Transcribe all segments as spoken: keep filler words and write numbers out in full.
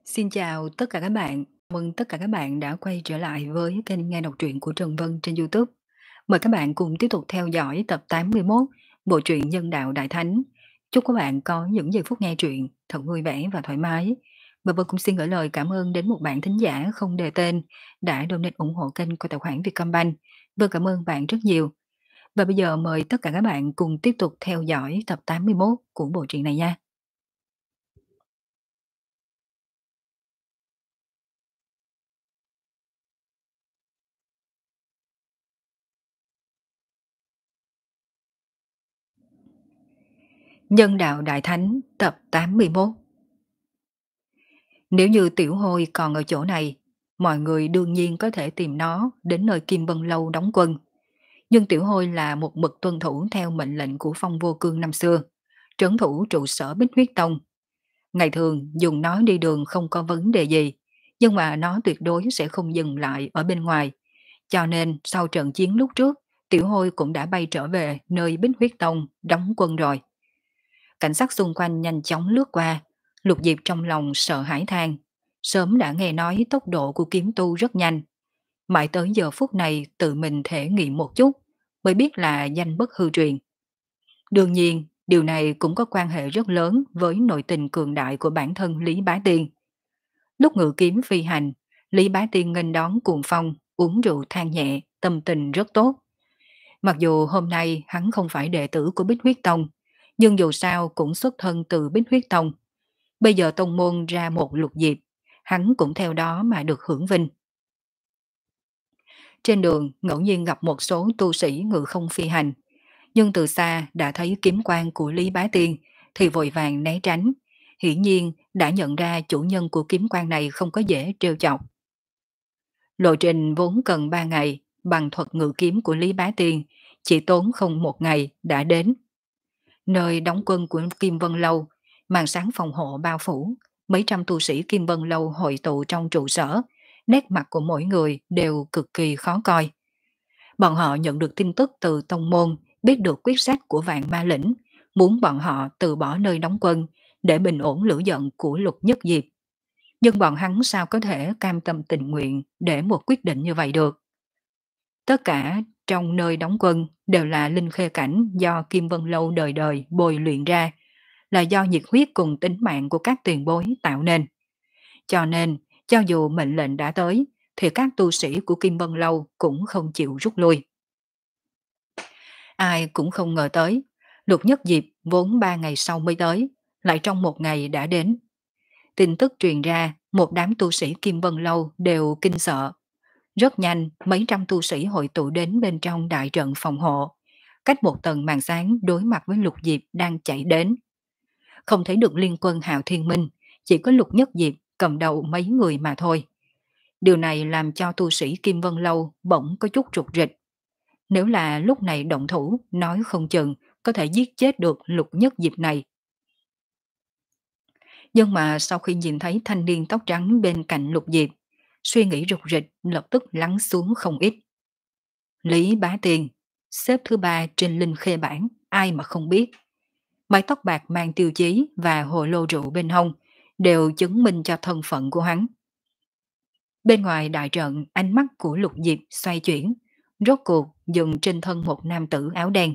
Xin chào tất cả các bạn, mừng tất cả các bạn đã quay trở lại với kênh nghe đọc truyện của Trần Vân trên YouTube. Mời các bạn cùng tiếp tục theo dõi tập tám mươi mốt bộ truyện Nhân đạo Đại Thánh. Chúc các bạn có những giây phút nghe truyện thật vui vẻ và thoải mái. Và Vân cũng xin gửi lời cảm ơn đến một bạn thính giả không đề tên đã donate ủng hộ kênh qua tài khoản Vietcombank. Vân cảm ơn bạn rất nhiều. Và bây giờ mời tất cả các bạn cùng tiếp tục theo dõi tập tám mươi mốt của bộ truyện này nha. Nhân đạo Đại Thánh tập tám mươi mốt. Nếu như Tiểu Hôi còn ở chỗ này, mọi người đương nhiên có thể tìm nó đến nơi Kim Vân Lâu đóng quân. Nhưng Tiểu Hôi là một mực tuân thủ theo mệnh lệnh của Phong Vô Cương năm xưa, trấn thủ trụ sở Bích Huyết Tông. Ngày thường dùng nó đi đường không có vấn đề gì, nhưng mà nó tuyệt đối sẽ không dừng lại ở bên ngoài. Cho nên sau trận chiến lúc trước, Tiểu Hôi cũng đã bay trở về nơi Bích Huyết Tông đóng quân rồi. Cảnh sát xung quanh nhanh chóng lướt qua, Lục Diệp trong lòng sợ hãi than. Sớm đã nghe nói tốc độ của kiếm tu rất nhanh. Mãi tới giờ phút này tự mình thể nghiệm một chút, mới biết là danh bất hư truyền. Đương nhiên, điều này cũng có quan hệ rất lớn với nội tình cường đại của bản thân Lý Bá Tiên. Lúc ngự kiếm phi hành, Lý Bá Tiên nghênh đón cuồng phong, uống rượu than nhẹ, tâm tình rất tốt. Mặc dù hôm nay hắn không phải đệ tử của Bích Huyết Tông, nhưng dù sao cũng xuất thân từ Bích Huyết Tông. Bây giờ tông môn ra một Lục Diệp, hắn cũng theo đó mà được hưởng vinh. Trên đường ngẫu nhiên gặp một số tu sĩ ngự không phi hành, nhưng từ xa đã thấy kiếm quang của Lý Bá Tiên thì vội vàng né tránh, hiển nhiên đã nhận ra chủ nhân của kiếm quang này không có dễ trêu chọc. Lộ trình vốn cần ba ngày, bằng thuật ngự kiếm của Lý Bá Tiên chỉ tốn không một ngày đã đến. Nơi đóng quân của Kim Vân Lâu, màn sáng phòng hộ bao phủ, mấy trăm tu sĩ Kim Vân Lâu hội tụ trong trụ sở, nét mặt của mỗi người đều cực kỳ khó coi. Bọn họ nhận được tin tức từ tông môn, biết được quyết sách của Vạn Ma Lĩnh, muốn bọn họ từ bỏ nơi đóng quân để bình ổn lửa giận của Lục Nhất Diệp. Nhưng bọn hắn sao có thể cam tâm tình nguyện để một quyết định như vậy được. Tất cả trong nơi đóng quân đều là linh khê cảnh do Kim Vân Lâu đời đời bồi luyện ra, là do nhiệt huyết cùng tính mạng của các tiền bối tạo nên. Cho nên, cho dù mệnh lệnh đã tới, thì các tu sĩ của Kim Vân Lâu cũng không chịu rút lui. Ai cũng không ngờ tới, Lục Nhất Diệp vốn ba ngày sau mới tới, lại trong một ngày đã đến. Tin tức truyền ra, một đám tu sĩ Kim Vân Lâu đều kinh sợ. Rất nhanh, mấy trăm tu sĩ hội tụ đến bên trong đại trận phòng hộ, cách một tầng màn sáng đối mặt với Lục Diệp đang chạy đến. Không thấy được liên quân Hạo Thiên Minh, chỉ có Lục Nhất Diệp cầm đầu mấy người mà thôi. Điều này làm cho tu sĩ Kim Vân Lâu bỗng có chút rụt rịch. Nếu là lúc này động thủ, nói không chừng có thể giết chết được Lục Nhất Diệp này. Nhưng mà sau khi nhìn thấy thanh niên tóc trắng bên cạnh Lục Diệp, suy nghĩ rụt rịch lập tức lắng xuống không ít. Lý Bá Tiên, xếp thứ ba trên linh khê bảng, ai mà không biết. Mái tóc bạc mang tiêu chí và hồ lô rượu bên hông đều chứng minh cho thân phận của hắn. Bên ngoài đại trận, ánh mắt của Lục Diệp xoay chuyển, rốt cuộc dừng trên thân một nam tử áo đen.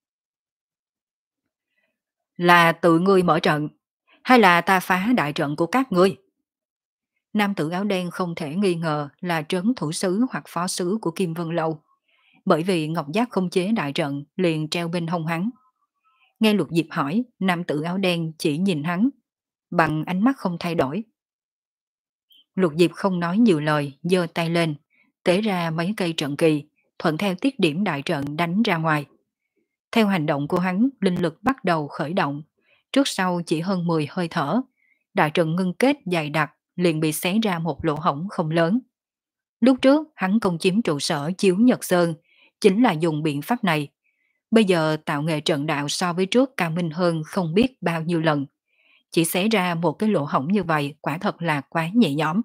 Là tự ngươi mở trận, hay là ta phá đại trận của các ngươi? Nam tử áo đen không thể nghi ngờ là trấn thủ sứ hoặc phó sứ của Kim Vân Lâu, bởi vì ngọc giác không chế đại trận liền treo bên hông hắn. Nghe Lục Diệp hỏi, nam tử áo đen chỉ nhìn hắn, bằng ánh mắt không thay đổi. Lục Diệp không nói nhiều lời, giơ tay lên, tế ra mấy cây trận kỳ, thuận theo tiết điểm đại trận đánh ra ngoài. Theo hành động của hắn, linh lực bắt đầu khởi động, trước sau chỉ hơn mười hơi thở, đại trận ngưng kết dày đặc liền bị xé ra một lỗ hổng không lớn. Lúc trước hắn công chiếm trụ sở Chiếu Nhật Sơn, chính là dùng biện pháp này. Bây giờ tạo nghệ trận đạo so với trước cao minh hơn không biết bao nhiêu lần. Chỉ xé ra một cái lỗ hổng như vậy quả thật là quá nhẹ nhõm.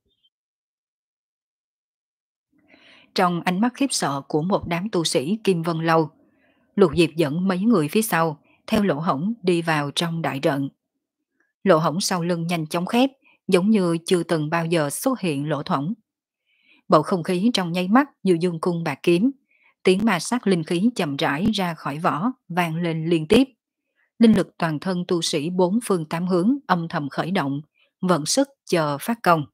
Trong ánh mắt khiếp sợ của một đám tu sĩ Kim Vân Lâu, Lục Diệp dẫn mấy người phía sau theo lỗ hổng đi vào trong đại trận. Lỗ hổng sau lưng nhanh chóng khép, giống như chưa từng bao giờ xuất hiện lỗ thủng. Bầu không khí trong nháy mắt như dương cung bạc kiếm, tiếng ma sát linh khí chậm rãi ra khỏi vỏ, vang lên liên tiếp. Linh lực toàn thân tu sĩ bốn phương tám hướng âm thầm khởi động, vận sức chờ phát công.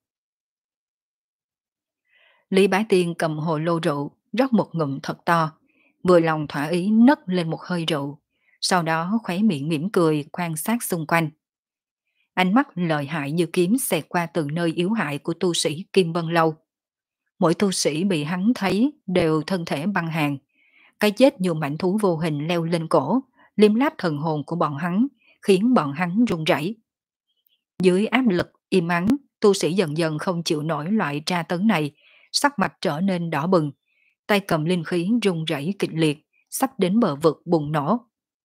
Lý Bá Tiên cầm hồ lô rượu, rót một ngụm thật to, vừa lòng thỏa ý nấc lên một hơi rượu, sau đó khóe miệng mỉm cười quan sát xung quanh. Ánh mắt lợi hại như kiếm xẹt qua từng nơi yếu hại của tu sĩ Kim Vân Lâu. Mỗi tu sĩ bị hắn thấy đều thân thể băng hàng, cái chết như mảnh thú vô hình leo lên cổ, liếm láp thần hồn của bọn hắn, khiến bọn hắn run rẩy. Dưới áp lực im ắng, tu sĩ dần dần không chịu nổi loại tra tấn này, sắc mặt trở nên đỏ bừng, tay cầm linh khí run rẩy kịch liệt, sắp đến bờ vực bùng nổ.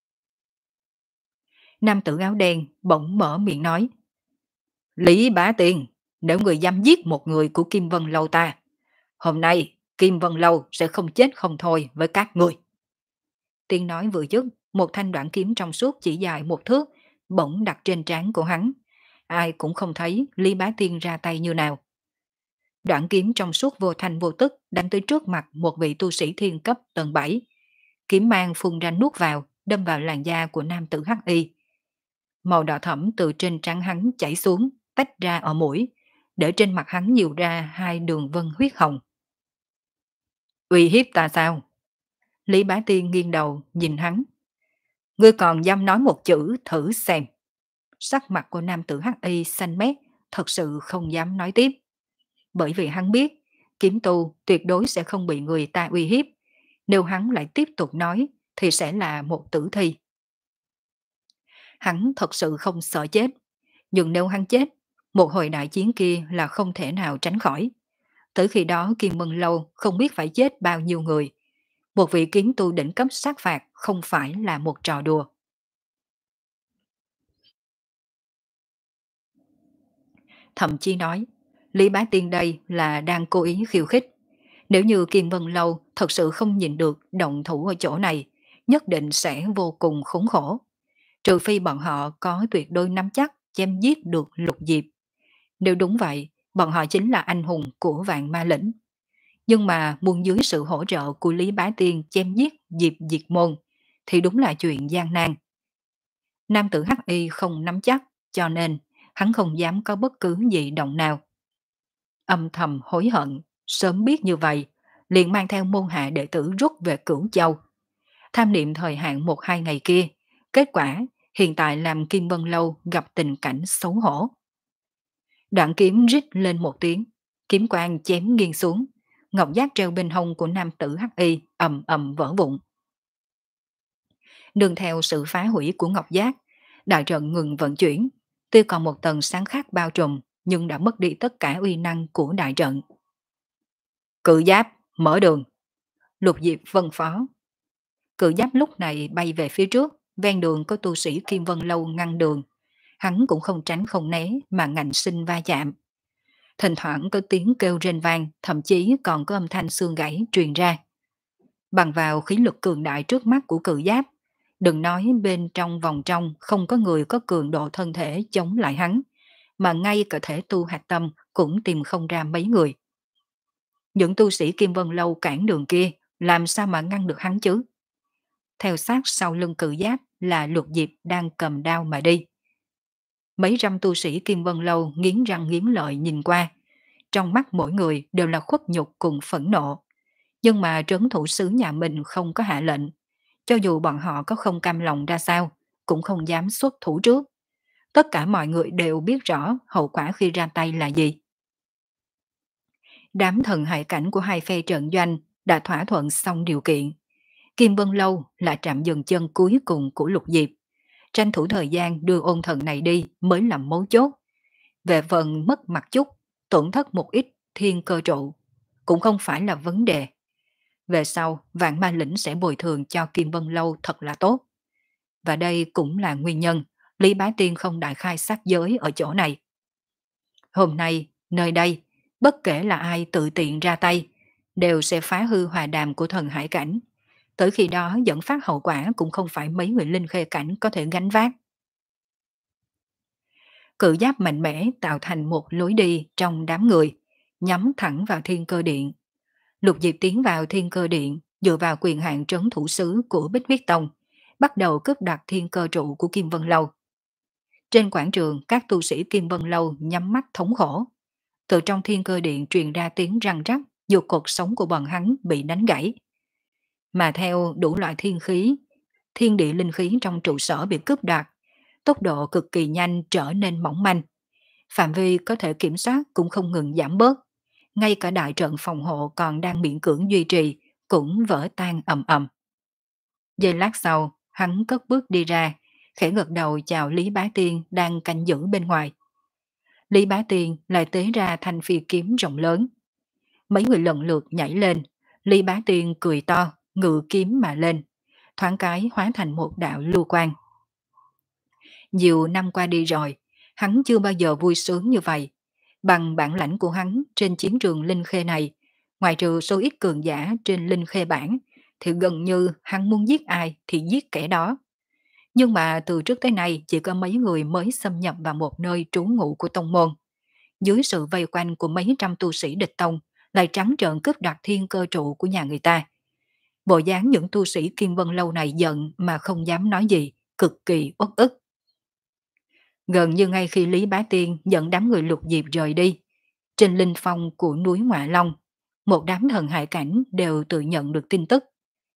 Nam tử áo đen bỗng mở miệng nói: Lý Bá Tiên, nếu người dám giết một người của Kim Vân Lâu ta, hôm nay Kim Vân Lâu sẽ không chết không thôi với các người. Tiên nói vừa dứt, một thanh đoạn kiếm trong suốt chỉ dài một thước, bỗng đặt trên trán của hắn. Ai cũng không thấy Lý Bá Tiên ra tay như nào. Đoạn kiếm trong suốt vô thanh vô tức đánh tới trước mặt một vị tu sĩ thiên cấp tầng bảy. Kiếm mang phun ra nuốt vào, đâm vào làn da của nam tử hắc y. Màu đỏ thẫm từ trên trán hắn chảy xuống, tách ra ở mũi, để trên mặt hắn nhiều ra hai đường vân huyết hồng. Uy hiếp ta sao? Lý Bá Tiên nghiêng đầu nhìn hắn. Ngươi còn dám nói một chữ thử xem. Sắc mặt của nam tử hắc y xanh mét, thật sự không dám nói tiếp. Bởi vì hắn biết, kiếm tu tuyệt đối sẽ không bị người ta uy hiếp. Nếu hắn lại tiếp tục nói, thì sẽ là một tử thi. Hắn thật sự không sợ chết. Nhưng nếu hắn chết, một hồi đại chiến kia là không thể nào tránh khỏi. Tới khi đó Kim Mân Lâu không biết phải chết bao nhiêu người. Một vị kiếm tu đỉnh cấp sát phạt không phải là một trò đùa. Thậm chí nói, Lý Bá Tiên đây là đang cố ý khiêu khích. Nếu như Kim Vân Lâu thật sự không nhìn được động thủ ở chỗ này, nhất định sẽ vô cùng khốn khổ. Trừ phi bọn họ có tuyệt đối nắm chắc chém giết được Lục Diệp. Nếu đúng vậy, bọn họ chính là anh hùng của Vạn Ma Lĩnh. Nhưng mà muốn dưới sự hỗ trợ của Lý Bá Tiên chém giết Diệp Diệt Môn, thì đúng là chuyện gian nan. Nam tử Hắc Y không nắm chắc, cho nên hắn không dám có bất cứ gì động nào. Âm thầm hối hận, sớm biết như vậy, liền mang theo môn hạ đệ tử rút về Cửu Châu. Tham niệm thời hạn một hai ngày kia, kết quả hiện tại làm Kim Vân Lâu gặp tình cảnh xấu hổ. Đoạn kiếm rít lên một tiếng, kiếm quang chém nghiêng xuống, ngọc giác treo bên hông của nam tử Hắc Y ầm ầm vỡ vụn. Nương theo sự phá hủy của ngọc giác, đại trận ngừng vận chuyển, tuy còn một tầng sáng khác bao trùm, nhưng đã mất đi tất cả uy năng của đại trận. Cự giáp, mở đường. Lục Diệp vân phó. Cự giáp lúc này bay về phía trước, ven đường có tu sĩ Kim Vân Lâu ngăn đường. Hắn cũng không tránh không né mà ngạnh sinh va chạm. Thỉnh thoảng có tiếng kêu rên vang, thậm chí còn có âm thanh xương gãy truyền ra. Bằng vào khí lực cường đại trước mắt của cự giáp, đừng nói bên trong vòng trong không có người có cường độ thân thể chống lại hắn, mà ngay cả thể tu hạt tâm cũng tìm không ra mấy người. Những tu sĩ Kim Vân Lâu cản đường kia làm sao mà ngăn được hắn chứ? Theo sát sau lưng cự giáp là Lục Diệp đang cầm đao mà đi. Mấy trăm tu sĩ Kim Vân Lâu nghiến răng nghiến lợi nhìn qua. Trong mắt mỗi người đều là khuất nhục cùng phẫn nộ. Nhưng mà trấn thủ sứ nhà mình không có hạ lệnh. Cho dù bọn họ có không cam lòng ra sao, cũng không dám xuất thủ trước. Tất cả mọi người đều biết rõ hậu quả khi ra tay là gì. Đám thần hải cảnh của hai phe trận doanh đã thỏa thuận xong điều kiện. Kim Vân Lâu là trạm dừng chân cuối cùng của Lục Diệp. Tranh thủ thời gian đưa ôn thần này đi mới là mấu chốt. Về phần mất mặt chút, tổn thất một ít thiên cơ trụ, cũng không phải là vấn đề. Về sau, Vạn Ma Lĩnh sẽ bồi thường cho Kim Vân Lâu thật là tốt. Và đây cũng là nguyên nhân Lý Bá Tiên không đại khai sát giới ở chỗ này. Hôm nay, nơi đây, bất kể là ai tự tiện ra tay, đều sẽ phá hư hòa đàm của thần hải cảnh. Tới khi đó dẫn phát hậu quả cũng không phải mấy người linh khê cảnh có thể gánh vác. Cự giáp mạnh mẽ tạo thành một lối đi trong đám người, nhắm thẳng vào thiên cơ điện. Lục Diệp tiến vào thiên cơ điện, dựa vào quyền hạn trấn thủ sứ của Bích Huyết Tông, bắt đầu cướp đoạt thiên cơ trụ của Kim Vân Lâu. Trên quảng trường, các tu sĩ Kim Vân Lâu nhắm mắt thống khổ. Từ trong thiên cơ điện truyền ra tiếng răng rắc, dù cuộc sống của bọn hắn bị đánh gãy. Mà theo đủ loại thiên khí, thiên địa linh khí trong trụ sở bị cướp đoạt, tốc độ cực kỳ nhanh trở nên mỏng manh. Phạm vi có thể kiểm soát cũng không ngừng giảm bớt. Ngay cả đại trận phòng hộ còn đang miễn cưỡng duy trì, cũng vỡ tan ầm ầm. Giây lát sau, hắn cất bước đi ra, khẽ gật đầu chào Lý Bá Tiên đang canh giữ bên ngoài. Lý Bá Tiên lại tế ra thanh phi kiếm rộng lớn. Mấy người lần lượt nhảy lên, Lý Bá Tiên cười to, ngự kiếm mà lên, thoáng cái hóa thành một đạo lưu quang. Nhiều năm qua đi rồi, hắn chưa bao giờ vui sướng như vậy. Bằng bản lãnh của hắn trên chiến trường Linh Khê này, ngoài trừ số ít cường giả trên Linh Khê bản, thì gần như hắn muốn giết ai thì giết kẻ đó. Nhưng mà từ trước tới nay chỉ có mấy người mới xâm nhập vào một nơi trú ngụ của tông môn. Dưới sự vây quanh của mấy trăm tu sĩ địch tông, lại trắng trợn cướp đoạt thiên cơ trụ của nhà người ta. Bộ dáng những tu sĩ Kim Vân Lâu này giận mà không dám nói gì, cực kỳ uất ức. Gần như ngay khi Lý Bá Tiên dẫn đám người Lục Diệp rời đi, trên linh phong của núi Ngoại Long, một đám thần hải cảnh đều tự nhận được tin tức.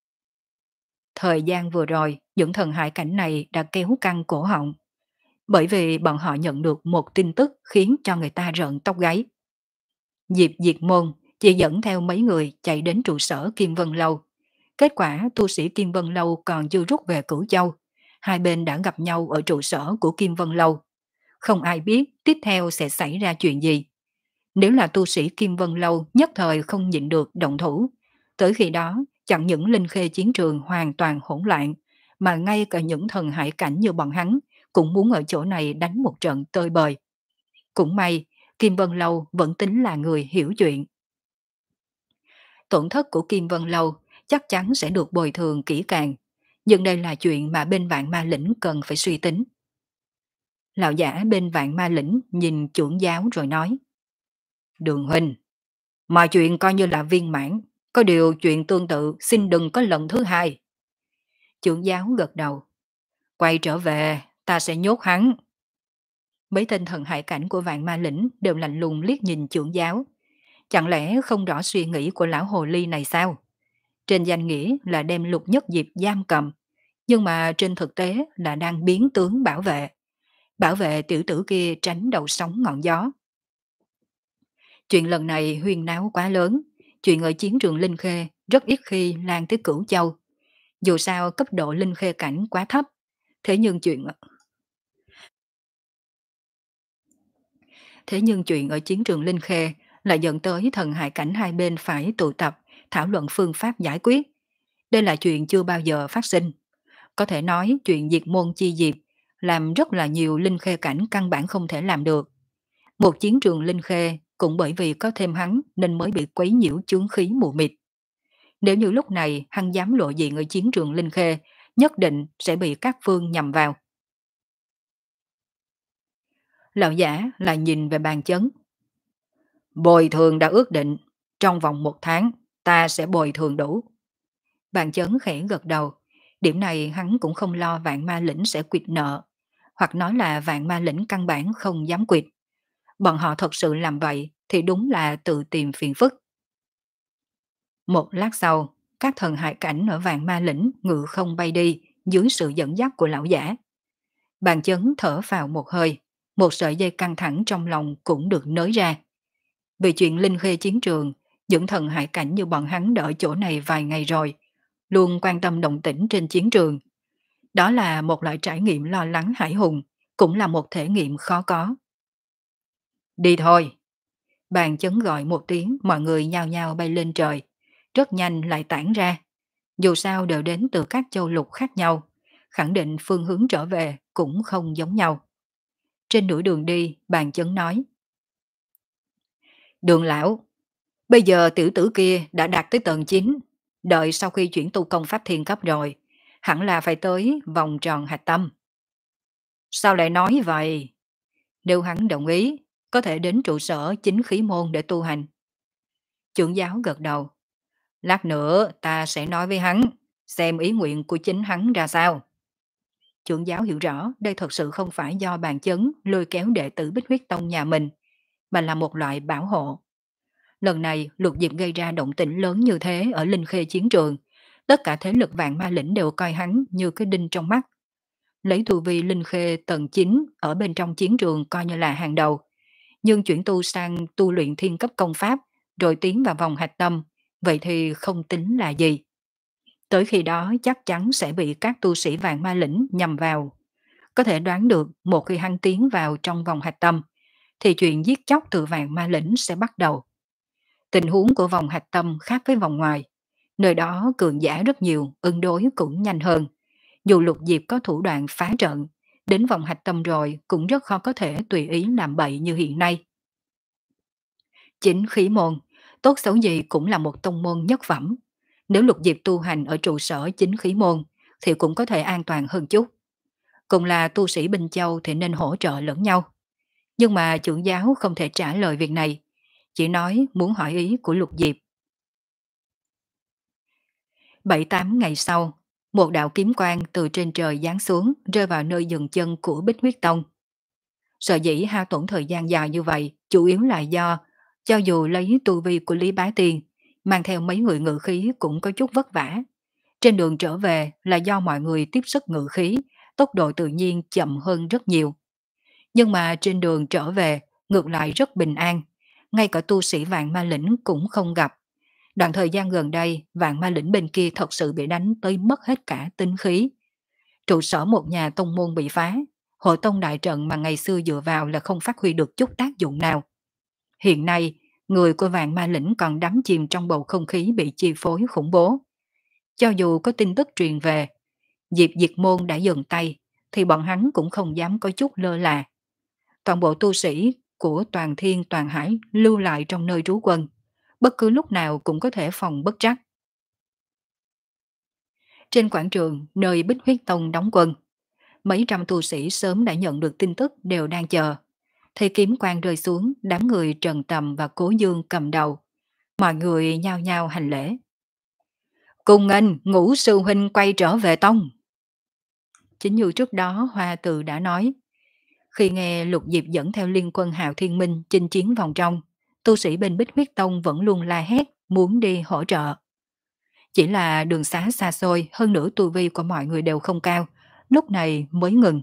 Thời gian vừa rồi, những thần hải cảnh này đã kéo căng cổ họng, bởi vì bọn họ nhận được một tin tức khiến cho người ta rợn tóc gáy. Diệp Diệt Môn chỉ dẫn theo mấy người chạy đến trụ sở Kim Vân Lâu. Kết quả tu sĩ Kim Vân Lâu còn chưa rút về Cửu Châu. Hai bên đã gặp nhau ở trụ sở của Kim Vân Lâu. Không ai biết tiếp theo sẽ xảy ra chuyện gì. Nếu là tu sĩ Kim Vân Lâu nhất thời không nhịn được động thủ, tới khi đó chẳng những Linh Khê chiến trường hoàn toàn hỗn loạn, mà ngay cả những thần hải cảnh như bọn hắn cũng muốn ở chỗ này đánh một trận tơi bời. Cũng may, Kim Vân Lâu vẫn tính là người hiểu chuyện. Tổn thất của Kim Vân Lâu chắc chắn sẽ được bồi thường kỹ càng, nhưng đây là chuyện mà bên Vạn Ma Lĩnh cần phải suy tính. Lão giả bên Vạn Ma Lĩnh nhìn trưởng giáo rồi nói: Đường huynh, mọi chuyện coi như là viên mãn, có điều chuyện tương tự xin đừng có lần thứ hai. Trưởng giáo gật đầu: Quay trở về, ta sẽ nhốt hắn. Mấy tên thần hải cảnh của Vạn Ma Lĩnh đều lạnh lùng liếc nhìn trưởng giáo. Chẳng lẽ không rõ suy nghĩ của lão hồ ly này sao? Trên danh nghĩa là đem Lục Nhất Diệp giam cầm, nhưng mà trên thực tế là đang biến tướng bảo vệ. Bảo vệ tiểu tử kia tránh đầu sóng ngọn gió. Chuyện lần này huyên náo quá lớn, chuyện ở chiến trường Linh Khê rất ít khi lan tới Cửu Châu. Dù sao cấp độ Linh Khê cảnh quá thấp, thế nhưng chuyện thế nhưng chuyện ở chiến trường Linh Khê lại dẫn tới thần hải cảnh hai bên phải tụ tập, thảo luận phương pháp giải quyết. Đây là chuyện chưa bao giờ phát sinh. Có thể nói chuyện diệt môn chi diệt, làm rất là nhiều Linh Khê cảnh căn bản không thể làm được. Một chiến trường Linh Khê cũng bởi vì có thêm hắn nên mới bị quấy nhiễu chướng khí mù mịt. Nếu như lúc này hắn dám lộ diện ở chiến trường Linh Khê, nhất định sẽ bị các phương nhằm vào. Lão giả lại nhìn về bàn chấn. Bồi thường đã ước định, trong vòng một tháng ta sẽ bồi thường đủ. Bàn chấn khẽ gật đầu, điểm này hắn cũng không lo Vạn Ma Lĩnh sẽ quyệt nợ, hoặc nói là Vạn Ma Lĩnh căn bản không dám quyệt. Bọn họ thật sự làm vậy thì đúng là tự tìm phiền phức. Một lát sau, các thần hải cảnh ở Vạn Ma Lĩnh ngự không bay đi dưới sự dẫn dắt của lão giả. Bàn chấn thở vào một hơi, một sợi dây căng thẳng trong lòng cũng được nới ra. Vì chuyện Linh Khê chiến trường, những thần hải cảnh như bọn hắn đã ở chỗ này vài ngày rồi, luôn quan tâm động tĩnh trên chiến trường. Đó là một loại trải nghiệm lo lắng hải hùng, cũng là một thể nghiệm khó có. Đi thôi. Bàn chấn gọi một tiếng, mọi người nhao nhao bay lên trời. Rất nhanh lại tản ra. Dù sao đều đến từ các châu lục khác nhau, khẳng định phương hướng trở về cũng không giống nhau. Trên nửa đường đi, bàn chấn nói: Đường lão, bây giờ tiểu tử kia đã đạt tới tầng chín, đợi sau khi chuyển tu công pháp thiên cấp rồi, hẳn là phải tới vòng tròn hạch tâm. Sao lại nói vậy? Nếu hắn đồng ý, có thể đến trụ sở chính khí môn để tu hành. Trưởng giáo gật đầu. Lát nữa ta sẽ nói với hắn, xem ý nguyện của chính hắn ra sao. Trưởng giáo hiểu rõ đây thật sự không phải do bàn chấn lôi kéo đệ tử Bích Huyết Tông nhà mình, mà là một loại bảo hộ. Lần này Lục Diệp gây ra động tĩnh lớn như thế ở Linh Khê chiến trường, tất cả thế lực vạn ma lĩnh đều coi hắn như cái đinh trong mắt. Lấy tu vi Linh Khê tầng chín ở bên trong chiến trường coi như là hàng đầu, nhưng chuyển tu sang tu luyện thiên cấp công pháp, rồi tiến vào vòng hạch tâm, vậy thì không tính là gì. Tới khi đó chắc chắn sẽ bị các tu sĩ vạn ma lĩnh nhằm vào. Có thể đoán được một khi hắn tiến vào trong vòng hạch tâm, thì chuyện giết chóc từ vạn ma lĩnh sẽ bắt đầu. Tình huống của vòng hạch tâm khác với vòng ngoài. Nơi đó cường giả rất nhiều, ứng đối cũng nhanh hơn. Dù Lục Diệp có thủ đoạn phá trận, đến vòng hạch tâm rồi cũng rất khó có thể tùy ý làm bậy như hiện nay. Chính khí môn, tốt xấu gì cũng là một tông môn nhất phẩm. Nếu Lục Diệp tu hành ở trụ sở chính khí môn, thì cũng có thể an toàn hơn chút. Cùng là tu sĩ Bình Châu thì nên hỗ trợ lẫn nhau. Nhưng mà trưởng giáo không thể trả lời việc này, chỉ nói muốn hỏi ý của Lục Diệp. Bảy tám ngày sau, một đạo kiếm quang từ trên trời giáng xuống rơi vào nơi dừng chân của Bích Huyết Tông. Sở dĩ hao tổn thời gian dài như vậy chủ yếu là do, cho dù lấy tu vi của Lý Bá Tiên, mang theo mấy người ngự khí cũng có chút vất vả. Trên đường trở về là do mọi người tiếp sức ngự khí, tốc độ tự nhiên chậm hơn rất nhiều. Nhưng mà trên đường trở về ngược lại rất bình an, ngay cả tu sĩ vạn ma lĩnh cũng không gặp. Đoạn thời gian gần đây, vạn ma lĩnh bên kia thật sự bị đánh tới mất hết cả tinh khí. Trụ sở một nhà tông môn bị phá, hội tông đại trận mà ngày xưa dựa vào là không phát huy được chút tác dụng nào. Hiện nay, người của vạn ma lĩnh còn đắm chìm trong bầu không khí bị chi phối khủng bố. Cho dù có tin tức truyền về, Diệp Diệt Môn đã dừng tay, thì bọn hắn cũng không dám có chút lơ là. Toàn bộ tu sĩ của toàn thiên toàn hải lưu lại trong nơi trú quân, bất cứ lúc nào cũng có thể phòng bất trắc. Trên quảng trường, nơi Bích Huyết Tông đóng quân, mấy trăm tu sĩ sớm đã nhận được tin tức đều đang chờ. Thì kiếm quang rơi xuống, đám người Trần Tầm và Cố Dương cầm đầu. Mọi người nhao nhao hành lễ. Cùng nghênh Ngũ sư huynh quay trở về tông. Chính như trước đó Hoa Từ đã nói, khi nghe Lục Diệp dẫn theo liên quân Hạo Thiên Minh chinh chiến vòng trong, tu sĩ bên Bích Huyết Tông vẫn luôn la hét muốn đi hỗ trợ. Chỉ là đường xá xa xôi, hơn nữa tu vi của mọi người đều không cao, lúc này mới ngừng.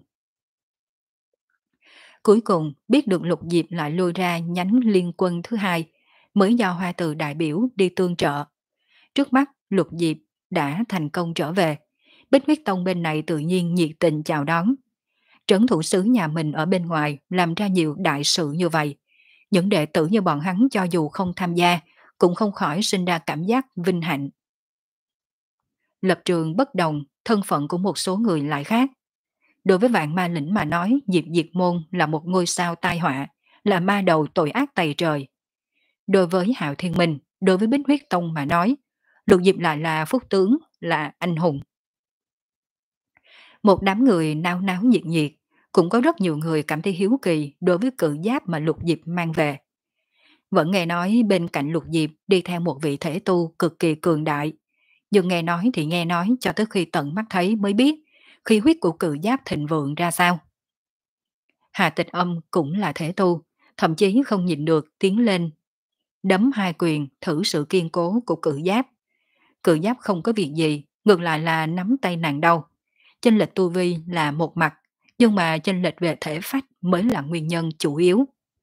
Cuối cùng biết được Lục Diệp lại lôi ra nhánh liên quân thứ hai, mới do Hoa Từ đại biểu đi tương trợ. Trước mắt Lục Diệp đã thành công trở về, Bích Huyết Tông bên này tự nhiên nhiệt tình chào đón. Trấn thủ sứ nhà mình ở bên ngoài làm ra nhiều đại sự như vậy. Những đệ tử như bọn hắn cho dù không tham gia, cũng không khỏi sinh ra cảm giác vinh hạnh. Lập trường bất đồng, thân phận của một số người lại khác. Đối với vạn ma lĩnh mà nói, Diệp Diệt Môn là một ngôi sao tai họa, là ma đầu tội ác tày trời. Đối với Hạo Thiên Minh, đối với Bích Huyết Tông mà nói, Lục Diệp lại là phúc tướng, là anh hùng. Một đám người nao náo nhiệt nhiệt, cũng có rất nhiều người cảm thấy hiếu kỳ đối với cự giáp mà Lục Diệp mang về. Vẫn nghe nói bên cạnh Lục Diệp đi theo một vị thể tu cực kỳ cường đại, nhưng nghe nói thì nghe nói cho tới khi tận mắt thấy mới biết khí huyết của cự giáp thịnh vượng ra sao. Hà Tịch Âm cũng là thể tu, thậm chí không nhịn được tiến lên, đấm hai quyền thử sự kiên cố của cự giáp. Cự giáp không có việc gì, ngược lại là nắm tay nàng đau. Chênh lệch tu vi là một mặt, nhưng mà chênh lệch về thể phách mới là nguyên nhân chủ yếu.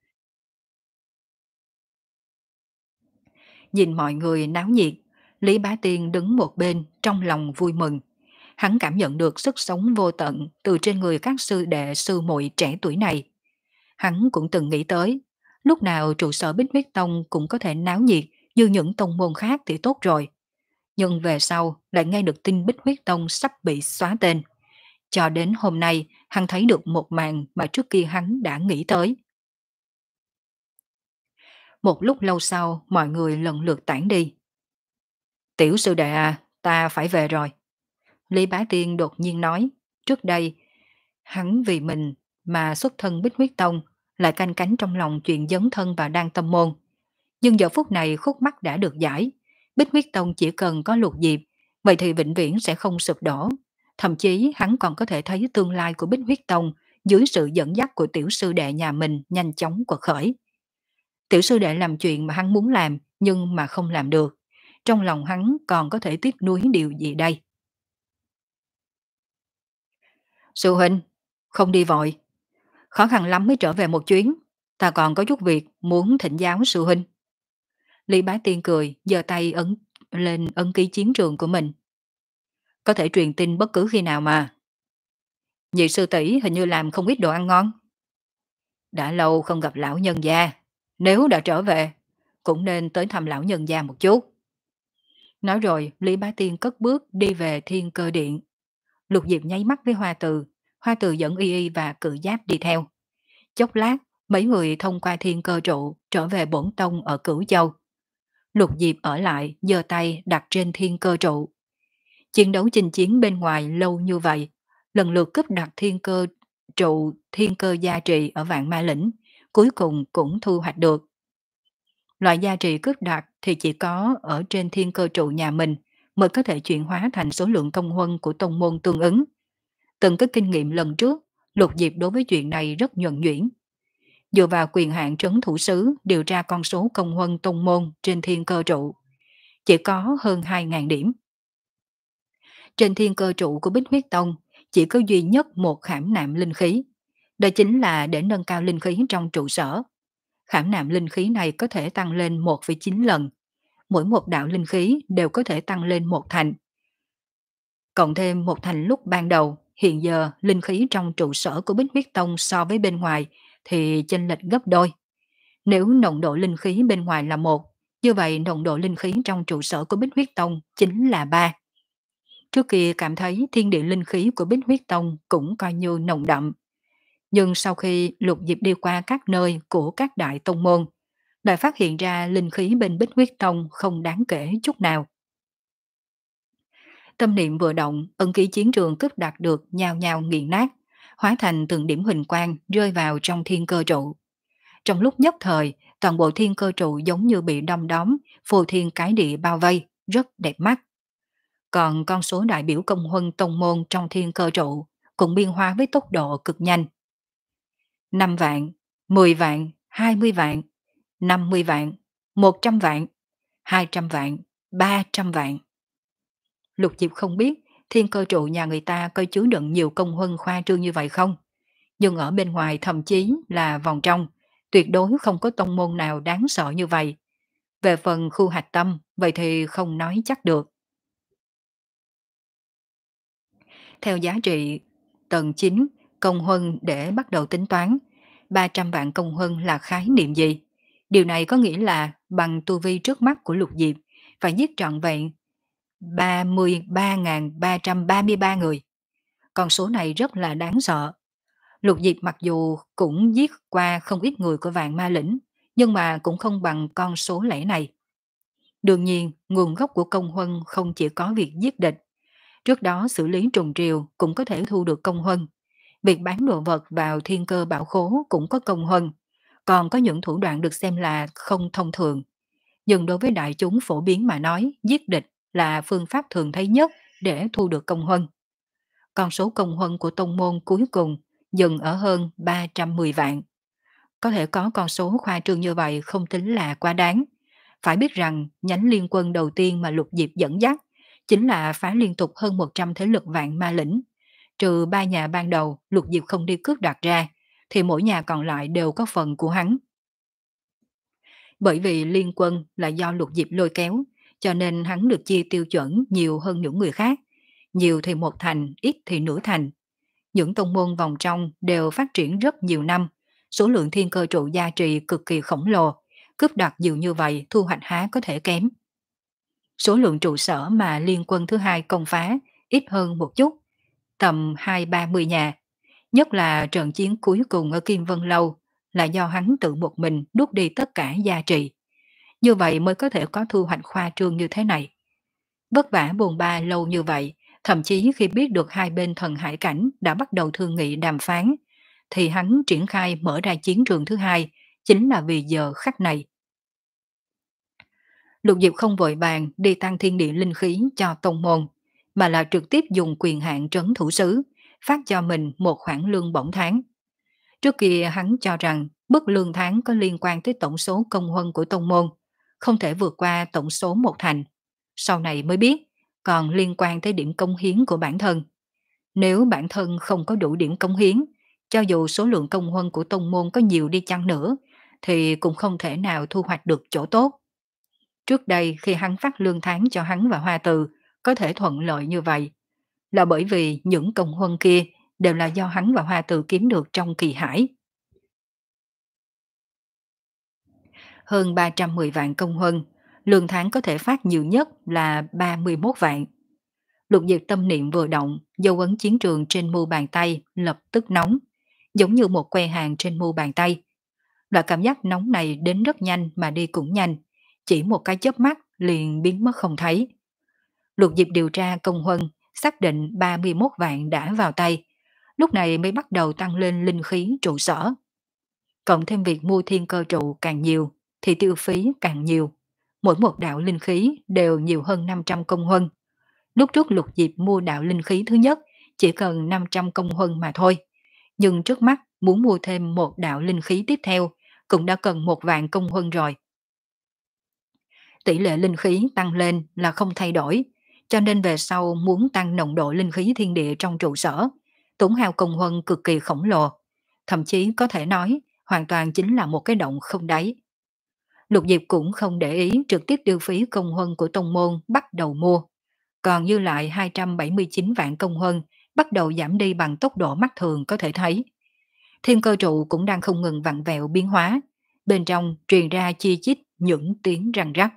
Nhìn mọi người náo nhiệt, Lý Bá Tiên đứng một bên trong lòng vui mừng. Hắn cảm nhận được sức sống vô tận từ trên người các sư đệ sư muội trẻ tuổi này. Hắn cũng từng nghĩ tới, lúc nào trụ sở Bích Huyết Tông cũng có thể náo nhiệt như những tông môn khác thì tốt rồi. Nhưng về sau lại nghe được tin Bích Huyết Tông sắp bị xóa tên. Cho đến hôm nay, hắn thấy được một màn mà trước kia hắn đã nghĩ tới. Một lúc lâu sau, mọi người lần lượt tản đi. Tiểu sư đệ à, ta phải về rồi. Lý Bá Tiên đột nhiên nói, trước đây, hắn vì mình mà xuất thân Bích Huyết Tông, lại canh cánh trong lòng chuyện dấn thân vào Đan Tâm Môn. Nhưng giờ phút này khúc mắc đã được giải, Bích Huyết Tông chỉ cần có Lục Diệp, vậy thì vĩnh viễn sẽ không sụp đổ. Thậm chí hắn còn có thể thấy tương lai của Bích Huyết Tông dưới sự dẫn dắt của tiểu sư đệ nhà mình nhanh chóng quật khởi. Tiểu sư đệ làm chuyện mà hắn muốn làm nhưng mà không làm được. Trong lòng hắn còn có thể tiếc nuối điều gì đây? Sư huynh, không đi vội. Khó khăn lắm mới trở về một chuyến. Ta còn có chút việc muốn thỉnh giáo sư huynh. Lý Bá Tiên cười, giơ tay ấn lên ấn ký chiến trường của mình. Có thể truyền tin bất cứ khi nào mà. Nhị sư tỷ hình như làm không ít đồ ăn ngon. Đã lâu không gặp lão nhân gia. Nếu đã trở về, cũng nên tới thăm lão nhân gia một chút. Nói rồi, Lý Bá Tiên cất bước đi về Thiên Cơ Điện. Lục Diệp nháy mắt với Hoa Từ. Hoa Từ dẫn Y Y và Cự Giáp đi theo. Chốc lát, mấy người thông qua Thiên Cơ Trụ trở về bổn tông ở Cửu Châu. Lục Diệp ở lại, giơ tay đặt trên Thiên Cơ Trụ. Chiến đấu chinh chiến bên ngoài lâu như vậy, lần lượt cướp đặt Thiên Cơ Trụ, Thiên Cơ gia trì ở Vạn Ma Lĩnh, cuối cùng cũng thu hoạch được. Loại gia trì cướp đoạt thì chỉ có ở trên Thiên Cơ Trụ nhà mình mới có thể chuyển hóa thành số lượng công huân của tông môn tương ứng. Từng cái kinh nghiệm lần trước, Lục Diệp đối với chuyện này rất nhuần nhuyễn. Dựa vào quyền hạn trấn thủ sứ điều tra con số công huân tông môn trên Thiên Cơ Trụ, chỉ có hơn hai nghìn điểm. Trên Thiên Cơ Trụ của Bích Huyết Tông chỉ có duy nhất một khảm nạm linh khí. Đó chính là để nâng cao linh khí trong trụ sở. Khảm nạm linh khí này có thể tăng lên một phẩy chín lần. Mỗi một đạo linh khí đều có thể tăng lên một thành. Cộng thêm một thành lúc ban đầu, hiện giờ linh khí trong trụ sở của Bích Huyết Tông so với bên ngoài thì chênh lệch gấp đôi. Nếu nồng độ linh khí bên ngoài là một, như vậy nồng độ linh khí trong trụ sở của Bích Huyết Tông chính là ba. Trước kia cảm thấy thiên địa linh khí của Bích Huyết Tông cũng coi như nồng đậm. Nhưng sau khi Lục Diệp đi qua các nơi của các đại tông môn, lại phát hiện ra linh khí bên Bích Huyết Tông không đáng kể chút nào. Tâm niệm vừa động, ân ký chiến trường cướp đạt được nhao nhao nghiền nát, hóa thành từng điểm huỳnh quang rơi vào trong Thiên Cơ Trụ. Trong lúc nhất thời, toàn bộ Thiên Cơ Trụ giống như bị đom đóm, phù thiên cái địa bao vây, rất đẹp mắt. Còn con số đại biểu công huân tông môn trong Thiên Cơ Trụ cũng biên hóa với tốc độ cực nhanh. năm vạn, mười vạn, hai mươi vạn, năm mươi vạn, một trăm vạn, hai trăm vạn, ba trăm vạn. Lục Diệp không biết Thiên Cơ Trụ nhà người ta có chứa đựng nhiều công huân khoa trương như vậy không, nhưng ở bên ngoài thậm chí là vòng trong, tuyệt đối không có tông môn nào đáng sợ như vậy. Về phần khu hạch tâm, vậy thì không nói chắc được. Theo giá trị tầng chín công huân để bắt đầu tính toán, ba trăm vạn công huân là khái niệm gì? Điều này có nghĩa là bằng tu vi trước mắt của Lục Diệp phải giết trọn vẹn ba mươi ba nghìn ba trăm ba mươi ba người. Con số này rất là đáng sợ. Lục Diệp mặc dù cũng giết qua không ít người của Vạn Ma Lĩnh, nhưng mà cũng không bằng con số lẻ này. Đương nhiên, nguồn gốc của công huân không chỉ có việc giết địch. Trước đó xử lý trùng triều cũng có thể thu được công huân. Việc bán đồ vật vào thiên cơ bảo khố cũng có công huân. Còn có những thủ đoạn được xem là không thông thường. Nhưng đối với đại chúng phổ biến mà nói, giết địch là phương pháp thường thấy nhất để thu được công huân. Con số công huân của tông môn cuối cùng dừng ở hơn ba trăm mười vạn. Có thể có con số khoa trương như vậy không tính là quá đáng. Phải biết rằng nhánh liên quân đầu tiên mà Lục Diệp dẫn dắt chính là phá liên tục hơn một trăm thế lực Vạn Ma Lĩnh. Trừ ba nhà ban đầu Lục Diệp không đi cướp đoạt ra, thì mỗi nhà còn lại đều có phần của hắn. Bởi vì liên quân là do Lục Diệp lôi kéo, cho nên hắn được chia tiêu chuẩn nhiều hơn những người khác. Nhiều thì một thành, ít thì nửa thành. Những tông môn vòng trong đều phát triển rất nhiều năm, số lượng thiên cơ trụ gia trì cực kỳ khổng lồ, cướp đoạt nhiều như vậy thu hoạch há có thể kém. Số lượng trụ sở mà liên quân thứ hai công phá ít hơn một chút, tầm hai ba mươi nhà. Nhất là trận chiến cuối cùng ở Kim Vân Lâu là do hắn tự một mình đút đi tất cả gia trị. Như vậy mới có thể có thu hoạch khoa trương như thế này. Vất vả buồn ba lâu như vậy, thậm chí khi biết được hai bên thần hải cảnh đã bắt đầu thương nghị đàm phán, thì hắn triển khai mở ra chiến trường thứ hai, chính là vì giờ khắc này. Lục Diệp không vội vàng đi tăng thiên địa linh khí cho tông môn, mà là trực tiếp dùng quyền hạn trấn thủ sứ, phát cho mình một khoản lương bổng tháng. Trước kia hắn cho rằng mức lương tháng có liên quan tới tổng số công huân của tông môn, không thể vượt qua tổng số một thành. Sau này mới biết, còn liên quan tới điểm công hiến của bản thân. Nếu bản thân không có đủ điểm công hiến, cho dù số lượng công huân của tông môn có nhiều đi chăng nữa, thì cũng không thể nào thu hoạch được chỗ tốt. Trước đây khi hắn phát lương tháng cho hắn và Hoa Từ có thể thuận lợi như vậy, là bởi vì những công huân kia đều là do hắn và Hoa Từ kiếm được trong kỳ hải. Hơn ba trăm mười vạn công huân, lương tháng có thể phát nhiều nhất là ba mươi mốt vạn. Lục Diệp tâm niệm vừa động, dấu ấn chiến trường trên mu bàn tay lập tức nóng, giống như một que hàng trên mu bàn tay. Loại cảm giác nóng này đến rất nhanh mà đi cũng nhanh, chỉ một cái chớp mắt liền biến mất không thấy. Lục Diệp điều tra công huân, xác định ba mươi mốt vạn đã vào tay, lúc này mới bắt đầu tăng lên linh khí trụ sở. Cộng thêm việc mua thiên cơ trụ càng nhiều, thì tiêu phí càng nhiều. Mỗi một đạo linh khí đều nhiều hơn năm trăm công huân. Lúc trước Lục Diệp mua đạo linh khí thứ nhất chỉ cần năm trăm công huân mà thôi. Nhưng trước mắt muốn mua thêm một đạo linh khí tiếp theo cũng đã cần một vạn công huân rồi. Tỷ lệ linh khí tăng lên là không thay đổi, cho nên về sau muốn tăng nồng độ linh khí thiên địa trong trụ sở, tốn hao công huân cực kỳ khổng lồ. Thậm chí có thể nói hoàn toàn chính là một cái động không đáy. Lục Diệp cũng không để ý trực tiếp tiêu phí công huân của tông môn bắt đầu mua. Còn dư lại hai trăm bảy mươi chín vạn công huân bắt đầu giảm đi bằng tốc độ mắt thường có thể thấy. Thiên cơ trụ cũng đang không ngừng vặn vẹo biến hóa, bên trong truyền ra chi chít những tiếng răng rắc.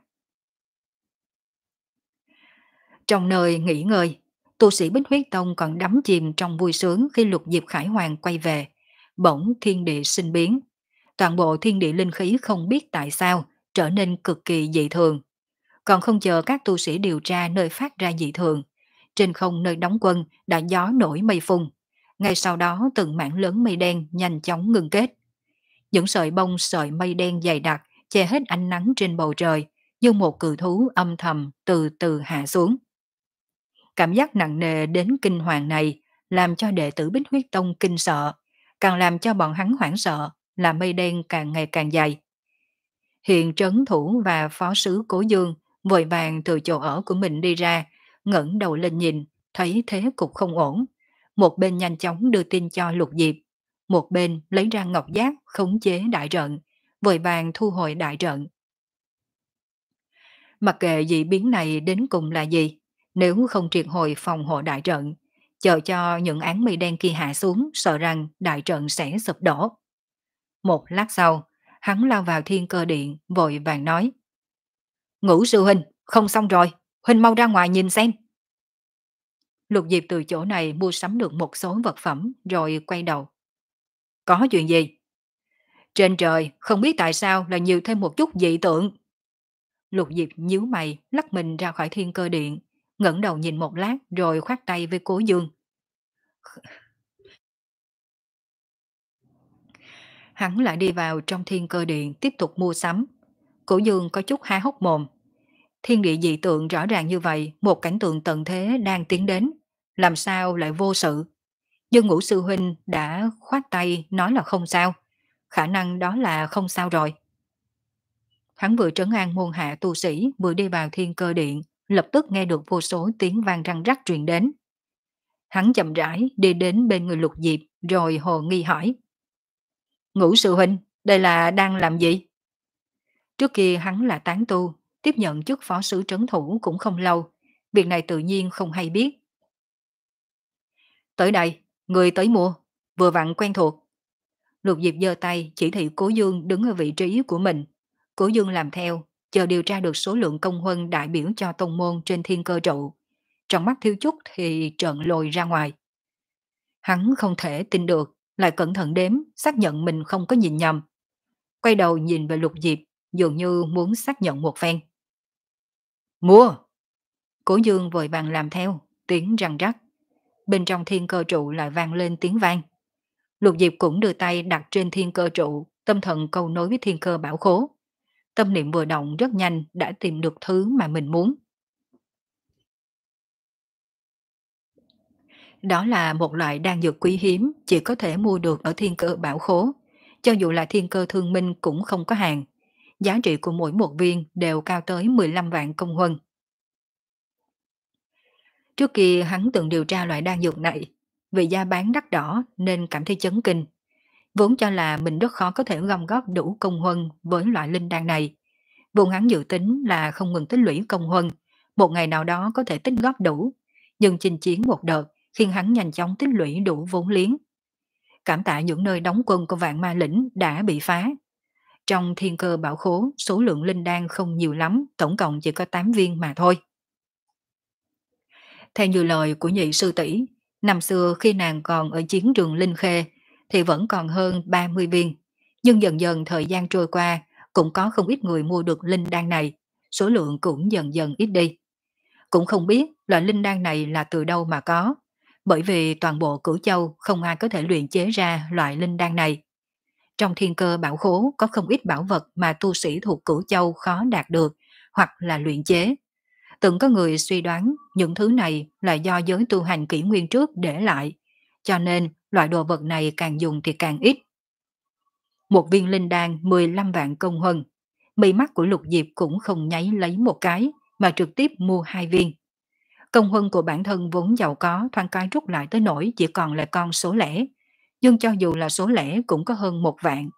Trong nơi nghỉ ngơi, tu sĩ Bích Huyết Tông còn đắm chìm trong vui sướng khi Lục Diệp Khải Hoàng quay về. Bỗng thiên địa sinh biến. Toàn bộ thiên địa linh khí không biết tại sao trở nên cực kỳ dị thường. Còn không chờ các tu sĩ điều tra nơi phát ra dị thường, trên không nơi đóng quân đã gió nổi mây phun. Ngay sau đó từng mảng lớn mây đen nhanh chóng ngừng kết. Những sợi bông sợi mây đen dày đặc che hết ánh nắng trên bầu trời, như một cự thú âm thầm từ từ hạ xuống. Cảm giác nặng nề đến kinh hoàng này làm cho đệ tử Bích Huyết Tông kinh sợ, càng làm cho bọn hắn hoảng sợ là mây đen càng ngày càng dày. Hiện trấn thủ và phó sứ Cố Dương vội vàng từ chỗ ở của mình đi ra, ngẩng đầu lên nhìn, thấy thế cục không ổn. Một bên nhanh chóng đưa tin cho Lục Diệp, một bên lấy ra ngọc giác khống chế đại trận, vội vàng thu hồi đại trận. Mặc kệ dị biến này đến cùng là gì, nếu không triệt hồi phòng hộ đại trận, chờ cho những áng mây đen kia hạ xuống, sợ rằng đại trận sẽ sụp đổ. Một lát sau, hắn lao vào thiên cơ điện, vội vàng nói. Ngũ sư huynh, không xong rồi, huynh mau ra ngoài nhìn xem. Lục Diệp từ chỗ này mua sắm được một số vật phẩm, rồi quay đầu. Có chuyện gì? Trên trời, không biết tại sao là nhiều thêm một chút dị tượng. Lục Diệp nhíu mày, lắc mình ra khỏi thiên cơ điện, ngẩng đầu nhìn một lát rồi khoát tay với Cố Dương. Hắn lại đi vào trong thiên cơ điện tiếp tục mua sắm. Cố Dương có chút há hốc mồm. Thiên địa dị tượng rõ ràng như vậy, một cảnh tượng tận thế đang tiến đến, làm sao lại vô sự? Nhưng Ngũ sư huynh đã khoát tay nói là không sao, khả năng đó là không sao rồi. Hắn vừa trấn an môn hạ tu sĩ, vừa đi vào thiên cơ điện, lập tức nghe được vô số tiếng vang răng rắc truyền đến. Hắn chậm rãi đi đến bên người Lục Diệp, rồi hồ nghi hỏi. Ngũ sư huynh, đây là đang làm gì? Trước kia hắn là tán tu, tiếp nhận chức phó sứ trấn thủ cũng không lâu, việc này tự nhiên không hay biết. Tới đây, người tới mua, vừa vặn quen thuộc. Lục Diệp giơ tay chỉ thị Cố Dương đứng ở vị trí của mình. Cố Dương làm theo, chờ điều tra được số lượng công huân đại biểu cho tông môn trên thiên cơ trụ. Trong mắt thiếu chút thì trợn lồi ra ngoài. Hắn không thể tin được, lại cẩn thận đếm, xác nhận mình không có nhìn nhầm. Quay đầu nhìn về Lục Diệp, dường như muốn xác nhận một phen. Mua! Cố Dương vội vàng làm theo, tiếng răng rắc. Bên trong thiên cơ trụ lại vang lên tiếng vang. Lục Diệp cũng đưa tay đặt trên thiên cơ trụ, tâm thần câu nối với thiên cơ bảo khố. Tâm niệm vừa động rất nhanh đã tìm được thứ mà mình muốn. Đó là một loại đan dược quý hiếm chỉ có thể mua được ở thiên cơ bảo khố. Cho dù là thiên cơ thương minh cũng không có hàng. Giá trị của mỗi một viên đều cao tới mười lăm vạn công huân. Trước kia hắn từng điều tra loại đan dược này, vì giá bán đắt đỏ nên cảm thấy chấn kinh. Vốn cho là mình rất khó có thể gom góp đủ công huân với loại linh đan này. Vốn hắn dự tính là không ngừng tích lũy công huân, một ngày nào đó có thể tích góp đủ. Nhưng chinh chiến một đợt khiến hắn nhanh chóng tích lũy đủ vốn liếng. Cảm tạ những nơi đóng quân của vạn ma lĩnh đã bị phá. Trong thiên cơ bảo khố, số lượng linh đan không nhiều lắm, tổng cộng chỉ có tám viên mà thôi. Theo như lời của nhị sư tỷ, năm xưa khi nàng còn ở chiến trường Linh Khê thì vẫn còn hơn ba mươi viên. Nhưng dần dần thời gian trôi qua, cũng có không ít người mua được linh đan này, số lượng cũng dần dần ít đi. Cũng không biết loại linh đan này là từ đâu mà có, bởi vì toàn bộ Cửu Châu không ai có thể luyện chế ra loại linh đan này. Trong thiên cơ bảo khố có không ít bảo vật mà tu sĩ thuộc Cửu Châu khó đạt được hoặc là luyện chế. Từng có người suy đoán những thứ này là do giới tu hành kỷ nguyên trước để lại, cho nên loại đồ vật này càng dùng thì càng ít. Một viên linh đan mười lăm vạn công huân, mí mắt của Lục Diệp cũng không nháy lấy một cái mà trực tiếp mua hai viên. Công huân của bản thân vốn giàu có thoáng cái rút lại tới nỗi chỉ còn là con số lẻ, nhưng cho dù là số lẻ cũng có hơn một vạn.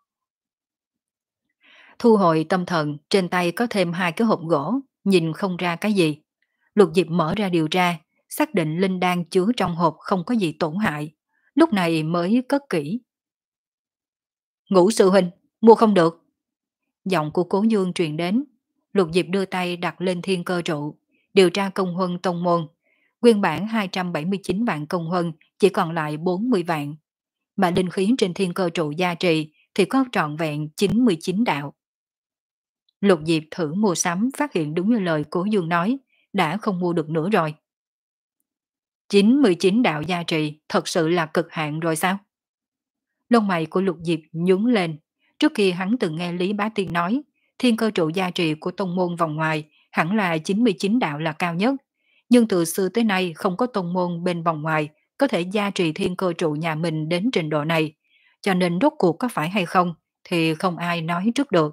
Thu hồi tâm thần, trên tay có thêm hai cái hộp gỗ, nhìn không ra cái gì. Lục Diệp mở ra điều tra, xác định linh đan chứa trong hộp không có gì tổn hại. Lúc này mới cất kỹ. Ngũ sư huynh, mua không được. Giọng của Cố Dương truyền đến. Lục Diệp đưa tay đặt lên thiên cơ trụ, điều tra công huân tông môn. Nguyên bản hai trăm bảy mươi chín vạn công huân, chỉ còn lại bốn mươi vạn. Mà linh khí trên thiên cơ trụ gia trì thì có trọn vẹn chín mươi chín đạo. Lục Diệp thử mua sắm phát hiện đúng như lời Cố Dương nói, đã không mua được nữa rồi. chín mươi chín đạo gia trì thật sự là cực hạn rồi sao? Lông mày của Lục Diệp nhướng lên. Trước khi hắn từng nghe Lý Bá Tiên nói, thiên cơ trụ gia trì của tông môn vòng ngoài hẳn là chín mươi chín đạo là cao nhất. Nhưng từ xưa tới nay không có tông môn bên vòng ngoài có thể gia trì thiên cơ trụ nhà mình đến trình độ này. Cho nên rốt cuộc có phải hay không thì không ai nói trước được.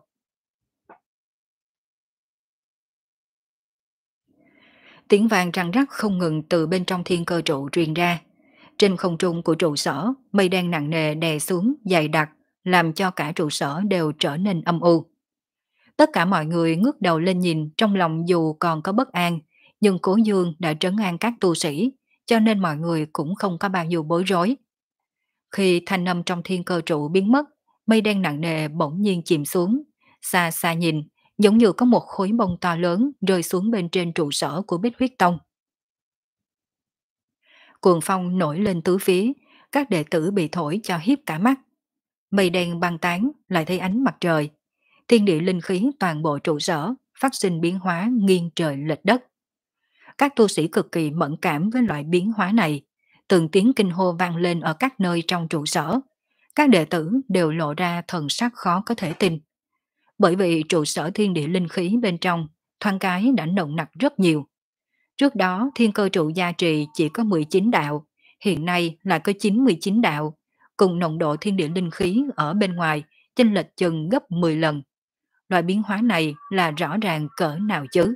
Tiếng vang răng rắc không ngừng từ bên trong thiên cơ trụ truyền ra. Trên không trung của trụ sở, mây đen nặng nề đè xuống, dày đặc, làm cho cả trụ sở đều trở nên âm u. Tất cả mọi người ngước đầu lên nhìn, trong lòng dù còn có bất an, nhưng Cố Dương đã trấn an các tu sĩ, cho nên mọi người cũng không có bao nhiêu bối rối. Khi thanh âm trong thiên cơ trụ biến mất, mây đen nặng nề bỗng nhiên chìm xuống. Xa xa nhìn, giống như có một khối bông to lớn rơi xuống bên trên trụ sở của Bích Huyết Tông. Cuồng phong nổi lên tứ phía, các đệ tử bị thổi cho hiếp cả mắt. Mây đen băng tán lại thấy ánh mặt trời. Thiên địa linh khí toàn bộ trụ sở phát sinh biến hóa nghiêng trời lệch đất. Các tu sĩ cực kỳ mẫn cảm với loại biến hóa này. Từng tiếng kinh hô vang lên ở các nơi trong trụ sở. Các đệ tử đều lộ ra thần sắc khó có thể tin. Bởi vì trụ sở thiên địa linh khí bên trong thoáng cái đã nồng nặc rất nhiều. Trước đó thiên cơ trụ gia trì chỉ có mười chín đạo, hiện nay là có chín mươi chín đạo, cùng nồng độ thiên địa linh khí ở bên ngoài chênh lệch chừng gấp mười lần. Loại biến hóa này là rõ ràng cỡ nào chứ?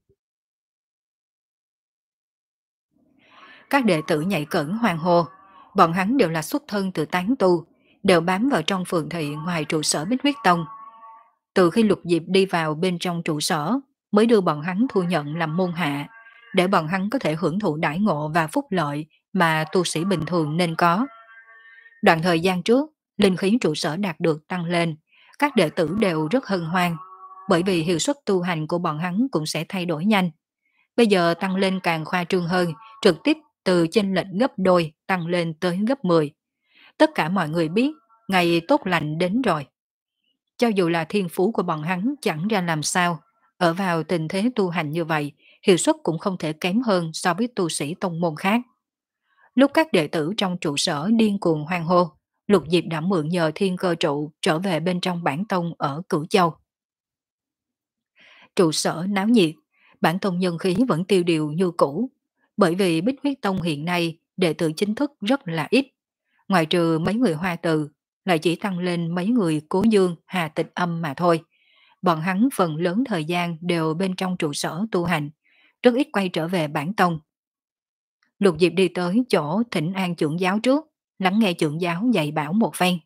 Các đệ tử nhảy cẫng hoang hô, bọn hắn đều là xuất thân từ tán tu, đều bám vào trong phường thị ngoài trụ sở Bích Huyết Tông. Từ khi Lục Diệp đi vào bên trong trụ sở, mới đưa bọn hắn thu nhận làm môn hạ, để bọn hắn có thể hưởng thụ đãi ngộ và phúc lợi mà tu sĩ bình thường nên có. Đoạn thời gian trước, linh khí trụ sở đạt được tăng lên, các đệ tử đều rất hân hoan, bởi vì hiệu suất tu hành của bọn hắn cũng sẽ thay đổi nhanh. Bây giờ tăng lên càng khoa trương hơn, trực tiếp từ chênh lệch gấp đôi tăng lên tới gấp mười. Tất cả mọi người biết, ngày tốt lành đến rồi. Cho dù là thiên phú của bọn hắn chẳng ra làm sao, ở vào tình thế tu hành như vậy, hiệu suất cũng không thể kém hơn so với tu sĩ tông môn khác. Lúc các đệ tử trong trụ sở điên cuồng hoang hô, Lục Diệp đã mượn nhờ thiên cơ trụ trở về bên trong bản tông ở Cửu Châu. Trụ sở náo nhiệt, bản tông nhân khí vẫn tiêu điều như cũ, bởi vì Bích Huyết Tông hiện nay đệ tử chính thức rất là ít, ngoại trừ mấy người hoa từ, lại chỉ tăng lên mấy người Cố Dương, Hà Tịch Âm mà thôi. Bọn hắn phần lớn thời gian đều bên trong trụ sở tu hành, rất ít quay trở về bản tông. Lục Diệp đi tới chỗ thỉnh an trưởng giáo trước, lắng nghe trưởng giáo dạy bảo một phen.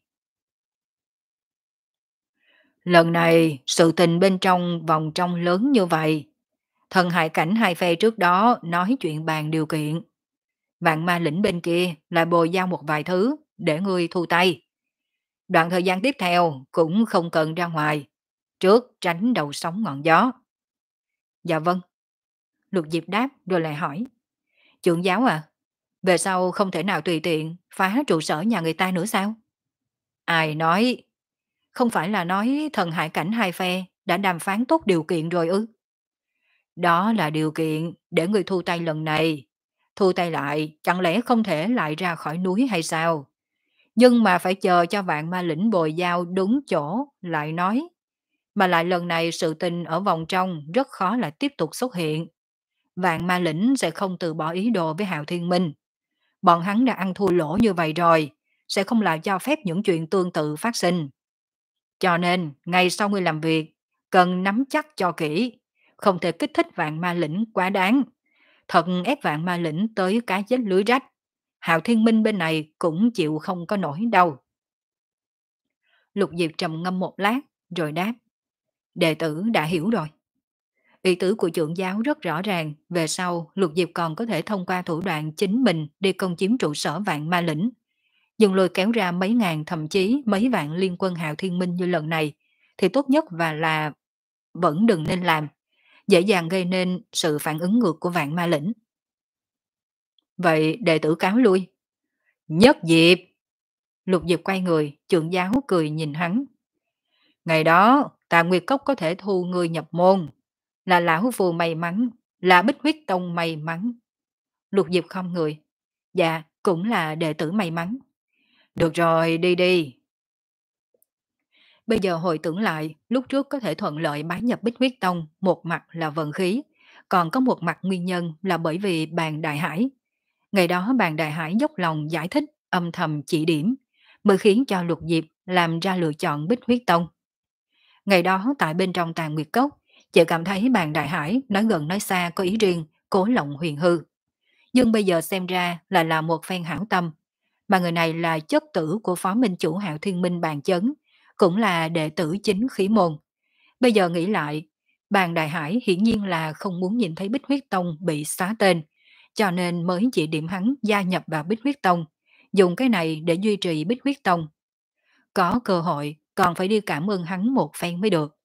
Lần này, sự tình bên trong vòng trong lớn như vậy. Thần hại cảnh hai phe trước đó nói chuyện bàn điều kiện. Vạn ma lĩnh bên kia lại bồi giao một vài thứ để ngươi thu tay. Đoạn thời gian tiếp theo cũng không cần ra ngoài. Trước tránh đầu sóng ngọn gió. Dạ vâng. Lục Diệp đáp rồi lại hỏi. Trưởng giáo à, về sau không thể nào tùy tiện phá trụ sở nhà người ta nữa sao? Ai nói? Không phải là nói thần hại cảnh hai phe đã đàm phán tốt điều kiện rồi ư? Đó là điều kiện để người thu tay lần này. Thu tay lại, chẳng lẽ không thể lại ra khỏi núi hay sao? Nhưng mà phải chờ cho vạn ma lĩnh bồi giao đúng chỗ lại nói. Mà lại lần này sự tình ở vòng trong rất khó lại tiếp tục xuất hiện. Vạn ma lĩnh sẽ không từ bỏ ý đồ với Hạo Thiên Minh. Bọn hắn đã ăn thua lỗ như vậy rồi, sẽ không lại cho phép những chuyện tương tự phát sinh. Cho nên, ngay sau ngươi làm việc, cần nắm chắc cho kỹ, không thể kích thích vạn ma lĩnh quá đáng. Thật ép vạn ma lĩnh tới cá chết lưới rách. Hạo Thiên Minh bên này cũng chịu không có nổi đâu. Lục Diệp trầm ngâm một lát, rồi đáp. Đệ tử đã hiểu rồi. Ý tứ của trưởng giáo rất rõ ràng, về sau Lục Diệp còn có thể thông qua thủ đoạn chính mình đi công chiếm trụ sở vạn ma lĩnh. Nhưng lôi kéo ra mấy ngàn thậm chí mấy vạn liên quân Hạo Thiên Minh như lần này, thì tốt nhất và là vẫn đừng nên làm, dễ dàng gây nên sự phản ứng ngược của vạn ma lĩnh. Vậy đệ tử cáo lui. Nhất Diệp! Lục Diệp quay người, trưởng giáo cười nhìn hắn. Ngày đó, Tà Nguyệt Cốc có thể thu người nhập môn, là lão phù may mắn, là Bích Huyết Tông may mắn. Lục Diệp không người. Dạ, cũng là đệ tử may mắn. Được rồi, đi đi. Bây giờ hồi tưởng lại, lúc trước có thể thuận lợi bái nhập Bích Huyết Tông, một mặt là vận khí, còn có một mặt nguyên nhân là bởi vì bàn Đại Hải. Ngày đó bàn Đại Hải dốc lòng giải thích, âm thầm chỉ điểm, mới khiến cho Lục Diệp làm ra lựa chọn Bích Huyết Tông. Ngày đó tại bên trong Tàn Nguyệt Cốc, chị cảm thấy bàn Đại Hải nói gần nói xa có ý riêng, cố lộng huyền hư. Nhưng bây giờ xem ra là là một phen hảo tâm, mà người này là chất tử của phó minh chủ Hạo Thiên Minh bàn chấn, cũng là đệ tử chính khí môn. Bây giờ nghĩ lại, bàn Đại Hải hiển nhiên là không muốn nhìn thấy Bích Huyết Tông bị xóa tên, cho nên mới chỉ điểm hắn gia nhập vào Bích Huyết Tông, dùng cái này để duy trì Bích Huyết Tông. Có cơ hội còn phải đi cảm ơn hắn một phen mới được.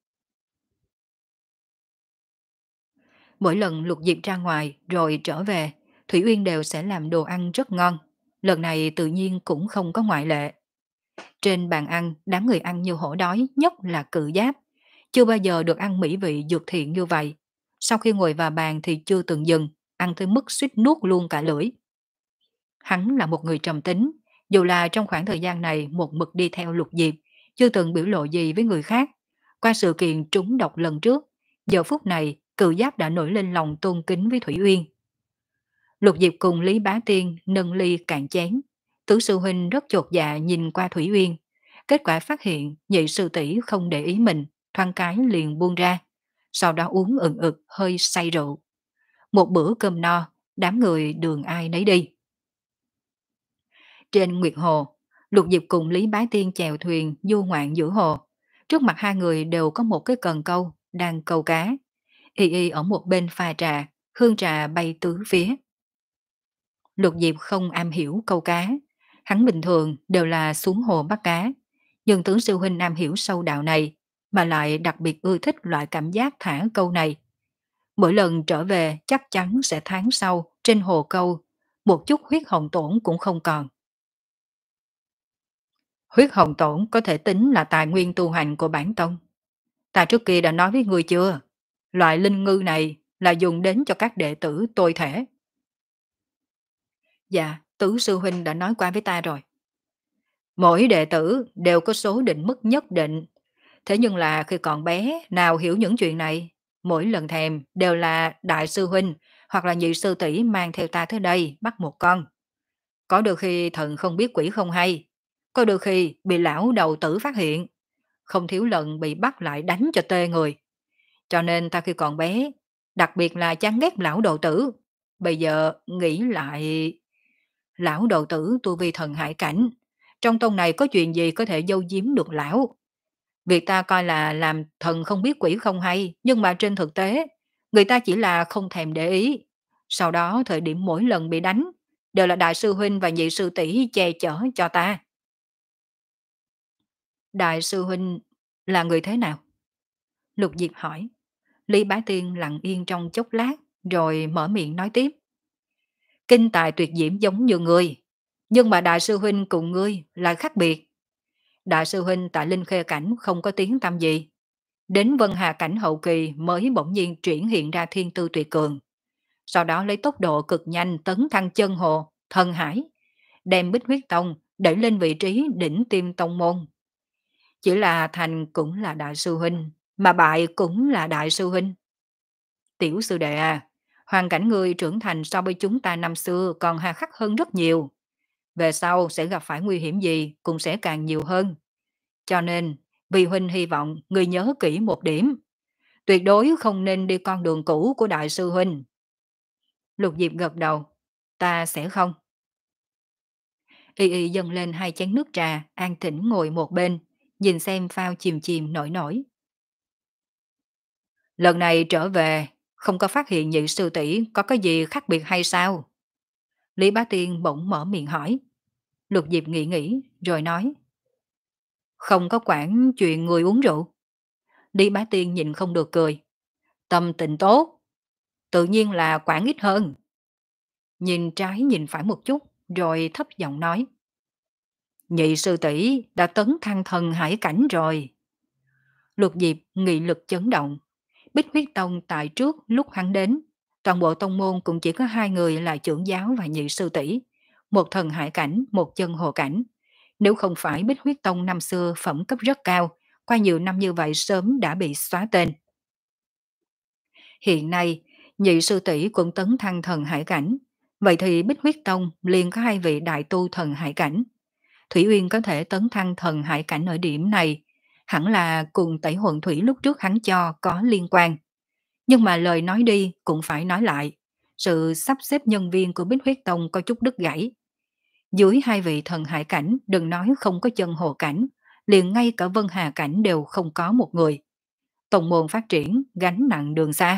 Mỗi lần Lục Diệp ra ngoài rồi trở về, Thủy Uyên đều sẽ làm đồ ăn rất ngon. Lần này tự nhiên cũng không có ngoại lệ. Trên bàn ăn, đám người ăn như hổ đói, nhất là Cự Giáp. Chưa bao giờ được ăn mỹ vị dược thiện như vậy. Sau khi ngồi vào bàn thì chưa từng dừng, ăn tới mức suýt nuốt luôn cả lưỡi. Hắn là một người trầm tính, dù là trong khoảng thời gian này một mực đi theo Lục Diệp, chưa từng biểu lộ gì với người khác. Qua sự kiện trúng độc lần trước, giờ phút này Cự Giáp đã nổi lên lòng tôn kính với Thủy Uyên. Lục Diệp cùng Lý Bá Tiên nâng ly cạn chén. Tứ sư huynh rất chột dạ nhìn qua Thủy Uyên. Kết quả phát hiện nhị sư tỷ không để ý mình, thoáng cái liền buông ra. Sau đó uống ừng ực hơi say rượu. Một bữa cơm no, đám người đường ai nấy đi. Trên Nguyệt Hồ, Lục Diệp cùng Lý Bá Tiên chèo thuyền du ngoạn giữa hồ. Trước mặt hai người đều có một cái cần câu, đang câu cá. Y Y ở một bên pha trà, hương trà bay tứ phía. Lục Diệp không am hiểu câu cá, hắn bình thường đều là xuống hồ bắt cá, nhưng tướng sư huynh am hiểu sâu đạo này, mà lại đặc biệt ưa thích loại cảm giác thả câu này. Mỗi lần trở về chắc chắn sẽ tháng sau trên hồ câu, một chút huyết hồng tổn cũng không còn. Huyết hồng tổn có thể tính là tài nguyên tu hành của bản tông. Ta trước kia đã nói với người chưa? Loại linh ngư này là dùng đến cho các đệ tử tôi thể. Dạ, tứ sư huynh đã nói qua với ta rồi. Mỗi đệ tử đều có số định mức nhất định. Thế nhưng là khi còn bé, nào hiểu những chuyện này, mỗi lần thèm đều là đại sư huynh hoặc là nhị sư tỷ mang theo ta tới đây bắt một con. Có đôi khi thần không biết quỷ không hay, có đôi khi bị lão đầu tử phát hiện, không thiếu lần bị bắt lại đánh cho tê người. Cho nên ta khi còn bé, đặc biệt là chán ghét lão đầu tử. Bây giờ nghĩ lại, lão đầu tử tu vi thần hải cảnh, trong tông này có chuyện gì có thể giấu giếm được lão? Việc ta coi là làm thần không biết quỷ không hay, nhưng mà trên thực tế, người ta chỉ là không thèm để ý. Sau đó thời điểm mỗi lần bị đánh, đều là đại sư huynh và nhị sư tỷ che chở cho ta. Đại sư huynh là người thế nào? Lục Diệp hỏi. Lý Bá Tiên lặng yên trong chốc lát, rồi mở miệng nói tiếp. Kinh tài tuyệt diễm giống như ngươi, nhưng mà đại sư huynh cùng ngươi là khác biệt. Đại sư huynh tại Linh Khê Cảnh không có tiếng tăm gì. Đến Vân Hà Cảnh hậu kỳ mới bỗng nhiên triển hiện ra thiên tư tuyệt cường. Sau đó lấy tốc độ cực nhanh tấn thăng chân hồ, thần hải, đem Bích Huyết Tông đẩy lên vị trí đỉnh tiêm tông môn. Chỉ là thành cũng là đại sư huynh, mà bại cũng là đại sư huynh. Tiểu sư đệ à, hoàn cảnh người trưởng thành so với chúng ta năm xưa còn hà khắc hơn rất nhiều. Về sau sẽ gặp phải nguy hiểm gì cũng sẽ càng nhiều hơn. Cho nên, vì huynh hy vọng người nhớ kỹ một điểm. Tuyệt đối không nên đi con đường cũ của đại sư huynh. Lục Diệp gật đầu. Ta sẽ không. Y y dâng lên hai chén nước trà, an tĩnh ngồi một bên, nhìn xem phao chìm chìm nổi nổi. Lần này trở về, không có phát hiện nhị sư tỷ có cái gì khác biệt hay sao? Lý Bá Tiên bỗng mở miệng hỏi. Lục Diệp nghĩ nghĩ, rồi nói. Không có quản chuyện người uống rượu. Lý Bá Tiên nhìn không được cười. Tâm tình tốt, tự nhiên là quản ít hơn. Nhìn trái nhìn phải một chút, rồi thấp giọng nói. Nhị sư tỷ đã tấn thăng thần hải cảnh rồi. Lục Diệp nghị lực chấn động. Bích huyết tông tại trước lúc hắn đến, toàn bộ tông môn cũng chỉ có hai người là trưởng giáo và nhị sư tỷ, một thần hải cảnh, một chân hồ cảnh. Nếu không phải Bích huyết tông năm xưa phẩm cấp rất cao, qua nhiều năm như vậy sớm đã bị xóa tên. Hiện nay, nhị sư tỷ cũng tấn thăng thần hải cảnh, vậy thì Bích huyết tông liền có hai vị đại tu thần hải cảnh. Thủy Uyên có thể tấn thăng thần hải cảnh ở điểm này, hẳn là cùng tẩy huận thủy lúc trước hắn cho có liên quan. Nhưng mà lời nói đi cũng phải nói lại, sự sắp xếp nhân viên của Bích Huyết Tông có chút đứt gãy. Dưới hai vị thần hải cảnh đừng nói không có chân hồ cảnh, liền ngay cả Vân Hà cảnh đều không có một người. Tông môn phát triển gánh nặng đường xa.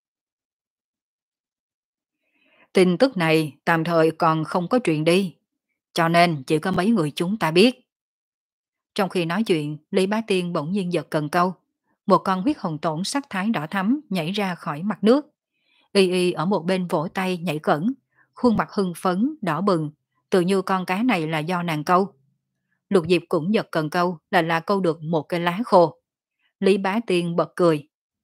Tin tức này tạm thời còn không có truyền đi, cho nên chỉ có mấy người chúng ta biết. Trong khi nói chuyện, Lý Bá Tiên bỗng nhiên giật cần câu. Một con huyết hồng tổn sắc thái đỏ thắm nhảy ra khỏi mặt nước. Y y ở một bên vỗ tay nhảy cẩn, khuôn mặt hưng phấn, đỏ bừng, tự như con cá này là do nàng câu. Lục Diệp cũng giật cần câu là là câu được một cái lá khô. Lý Bá Tiên bật cười.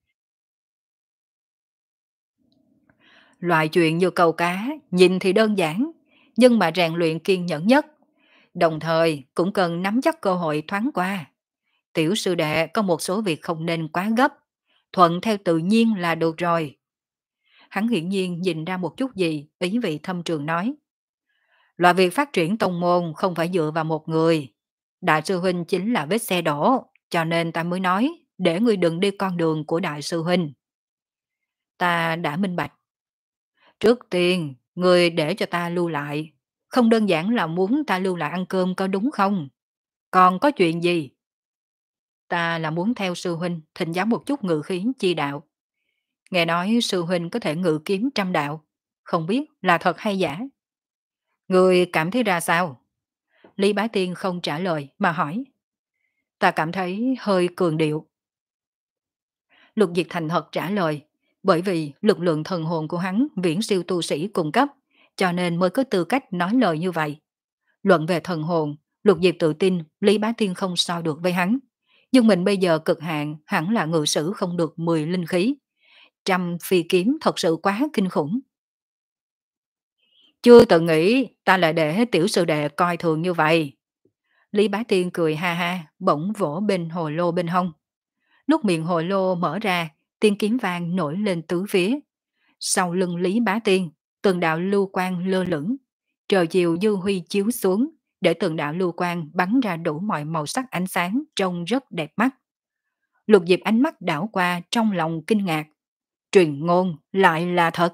Loại chuyện như câu cá, nhìn thì đơn giản, nhưng mà rèn luyện kiên nhẫn nhất. Đồng thời cũng cần nắm chắc cơ hội thoáng qua. Tiểu sư đệ có một số việc không nên quá gấp, thuận theo tự nhiên là được rồi. Hắn hiển nhiên nhìn ra một chút gì, ý vị thâm trường nói. Loại việc phát triển tông môn không phải dựa vào một người. Đại sư huynh chính là vết xe đổ, cho nên ta mới nói, để ngươi đừng đi con đường của đại sư huynh. Ta đã minh bạch. Trước tiên, ngươi để cho ta lưu lại. Không đơn giản là muốn ta lưu lại ăn cơm có đúng không? Còn có chuyện gì? Ta là muốn theo sư huynh thỉnh giáo một chút ngự khí chi đạo. Nghe nói sư huynh có thể ngự kiếm trăm đạo. Không biết là thật hay giả? Người cảm thấy ra sao? Lý Bá Tiên không trả lời mà hỏi. Ta cảm thấy hơi cường điệu. Lục Diệp thành thật trả lời. Bởi vì lực lượng thần hồn của hắn viễn siêu tu sĩ cung cấp, cho nên mới có tư cách nói lời như vậy. Luận về thần hồn, Lục Diệp tự tin Lý Bá Tiên không so được với hắn. Nhưng mình bây giờ cực hạn hẳn là ngự sử không được mười linh khí. Trăm phi kiếm thật sự quá kinh khủng. Chưa từng nghĩ ta lại để tiểu sư đệ coi thường như vậy. Lý Bá Tiên cười ha ha, bỗng vỗ bên hồ lô bên hông. Lúc miệng hồ lô mở ra, tiên kiếm vàng nổi lên tứ phía. Sau lưng Lý Bá Tiên, từng đạo lưu quang lơ lửng. Trời chiều dư huy chiếu xuống, để từng đạo lưu quang bắn ra đủ mọi màu sắc ánh sáng trông rất đẹp mắt. Lục Diệp ánh mắt đảo qua trong lòng kinh ngạc. Truyền ngôn lại là thật.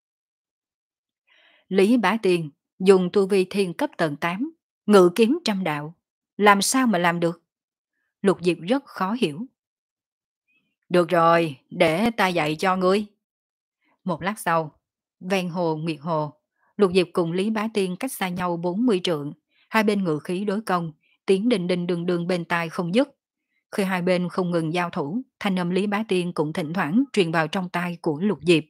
Lý Bá Tiên dùng tu vi thiên cấp tầng tám, ngự kiếm trăm đạo. Làm sao mà làm được? Lục Diệp rất khó hiểu. Được rồi, để ta dạy cho ngươi. Một lát sau, ven hồ Nguyệt Hồ, Lục Diệp cùng Lý Bá Tiên cách xa nhau bốn mươi trượng, hai bên ngự khí đối công, tiếng đình đình đường đường bên tai không dứt. Khi hai bên không ngừng giao thủ, thanh âm Lý Bá Tiên cũng thỉnh thoảng truyền vào trong tai của Lục Diệp.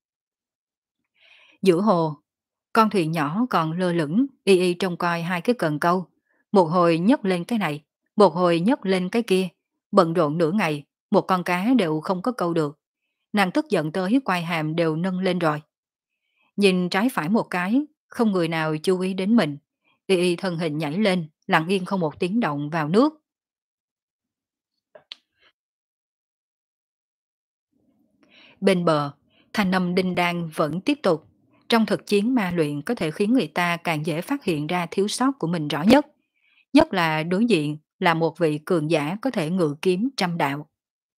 Giữa hồ, con thuyền nhỏ còn lơ lửng, y y trông coi hai cái cần câu. Một hồi nhấc lên cái này, một hồi nhấc lên cái kia. Bận rộn nửa ngày, một con cá đều không có câu được. Nàng tức giận tới quai hàm đều nâng lên rồi. Nhìn trái phải một cái, không người nào chú ý đến mình. Y y thân hình nhảy lên, lặng yên không một tiếng động vào nước. Bên bờ, thanh âm đinh đan vẫn tiếp tục. Trong thực chiến ma luyện có thể khiến người ta càng dễ phát hiện ra thiếu sót của mình rõ nhất. Nhất là đối diện là một vị cường giả có thể ngự kiếm trăm đạo.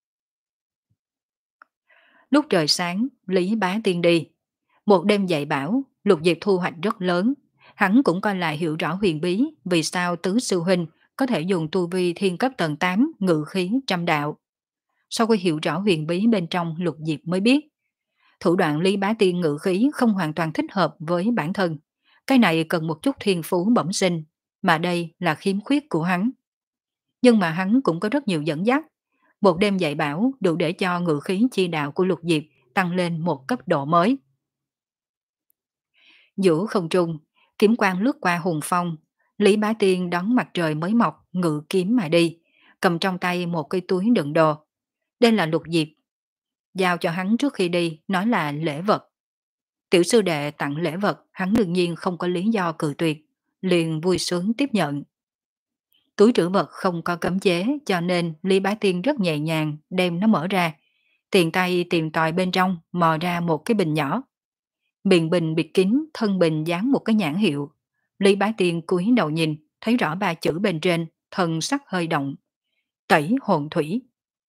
Lúc trời sáng, Lý Bá Tiên đi. Một đêm dạy bảo, Lục Diệp thu hoạch rất lớn. Hắn cũng coi lại hiểu rõ huyền bí vì sao tứ sư huynh có thể dùng tu vi thiên cấp tầng tám ngự khí trăm đạo. Sau khi hiểu rõ huyền bí bên trong, Lục Diệp mới biết thủ đoạn Lý Bá Tiên ngự khí không hoàn toàn thích hợp với bản thân. Cái này cần một chút thiên phú bẩm sinh, mà đây là khiếm khuyết của hắn. Nhưng mà hắn cũng có rất nhiều dẫn dắt. Một đêm dạy bảo đủ để cho ngự khí chi đạo của Lục Diệp tăng lên một cấp độ mới. Giữa không trung, kiếm quang lướt qua hùng phong, Lý Bá Tiên đón mặt trời mới mọc ngự kiếm mà đi, cầm trong tay một cây túi đựng đồ. Đây là Lục Diệp giao cho hắn trước khi đi, nói là lễ vật. Tiểu sư đệ tặng lễ vật, hắn đương nhiên không có lý do cự tuyệt, liền vui sướng tiếp nhận. Túi trữ vật không có cấm chế, cho nên Lý Bá Tiên rất nhẹ nhàng đem nó mở ra, tiện tay tìm tòi bên trong, mò ra một cái bình nhỏ. Miệng bình bịt kín, thân bình dán một cái nhãn hiệu. Lý Bá Tiên cúi đầu nhìn, thấy rõ ba chữ bên trên, thần sắc hơi động. Tẩy hồn thủy.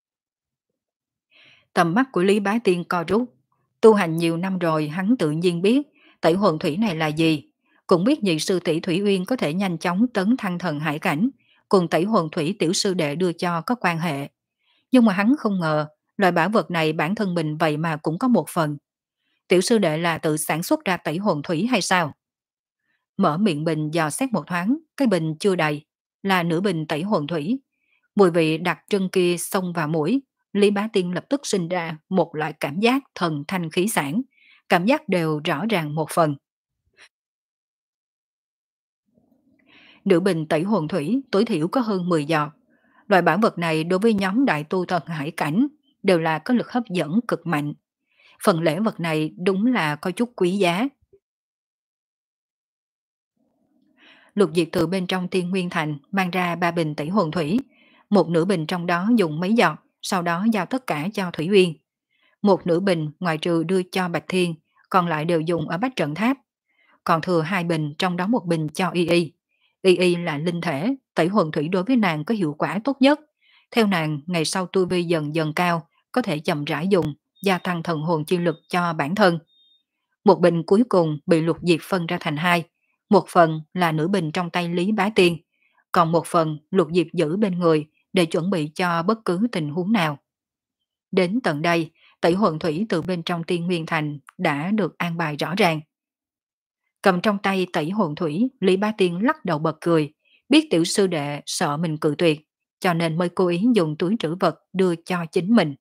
Tầm mắt của Lý Bá Tiên co rút. Tu hành nhiều năm rồi, hắn tự nhiên biết tẩy hồn thủy này là gì. Cũng biết nhị sư tỷ Thủy Uyên có thể nhanh chóng tấn thăng thần hải cảnh, cùng tẩy hồn thủy tiểu sư đệ đưa cho có quan hệ. Nhưng mà hắn không ngờ, loại bảo vật này bản thân mình vậy mà cũng có một phần. Tiểu sư đệ là tự sản xuất ra tẩy hồn thủy hay sao? Mở miệng bình dò xét một thoáng, cái bình chưa đầy, là nửa bình tẩy hồn thủy. Mùi vị đặc trưng kia xông vào mũi, Lý Bá Tiên lập tức sinh ra một loại cảm giác thần thanh khí sản, cảm giác đều rõ ràng một phần. Nửa bình tẩy hồn thủy tối thiểu có hơn mười giọt. Loại bảo vật này đối với nhóm đại tu thần hải cảnh đều là có lực hấp dẫn cực mạnh. Phần lễ vật này đúng là có chút quý giá. Lục Diệp từ bên trong Tiên Nguyên Thành mang ra ba bình tẩy hồn thủy, một nửa bình trong đó dùng mấy giọt, sau đó giao tất cả cho Thủy Uyên. Một nửa bình ngoài trừ đưa cho Bạch Thiên, còn lại đều dùng ở Bách Trận Tháp. Còn thừa hai bình, trong đó một bình cho Y Y. Y Y là linh thể, tẩy hồn thủy đối với nàng có hiệu quả tốt nhất. Theo nàng, ngày sau tu vi dần dần cao, có thể chậm rãi dùng, gia tăng thần hồn chi lực cho bản thân. Một bình cuối cùng bị Lục Diệp phân ra thành hai. Một phần là nửa bình trong tay Lý Bá Tiên, còn một phần Lục Diệp giữ bên người để chuẩn bị cho bất cứ tình huống nào. Đến tận đây, tẩy hồn thủy từ bên trong Tiên Nguyên Thành đã được an bài rõ ràng. Cầm trong tay tẩy hồn thủy, Lý Bá Tiên lắc đầu bật cười, biết tiểu sư đệ sợ mình cự tuyệt, cho nên mới cố ý dùng túi trữ vật đưa cho chính mình.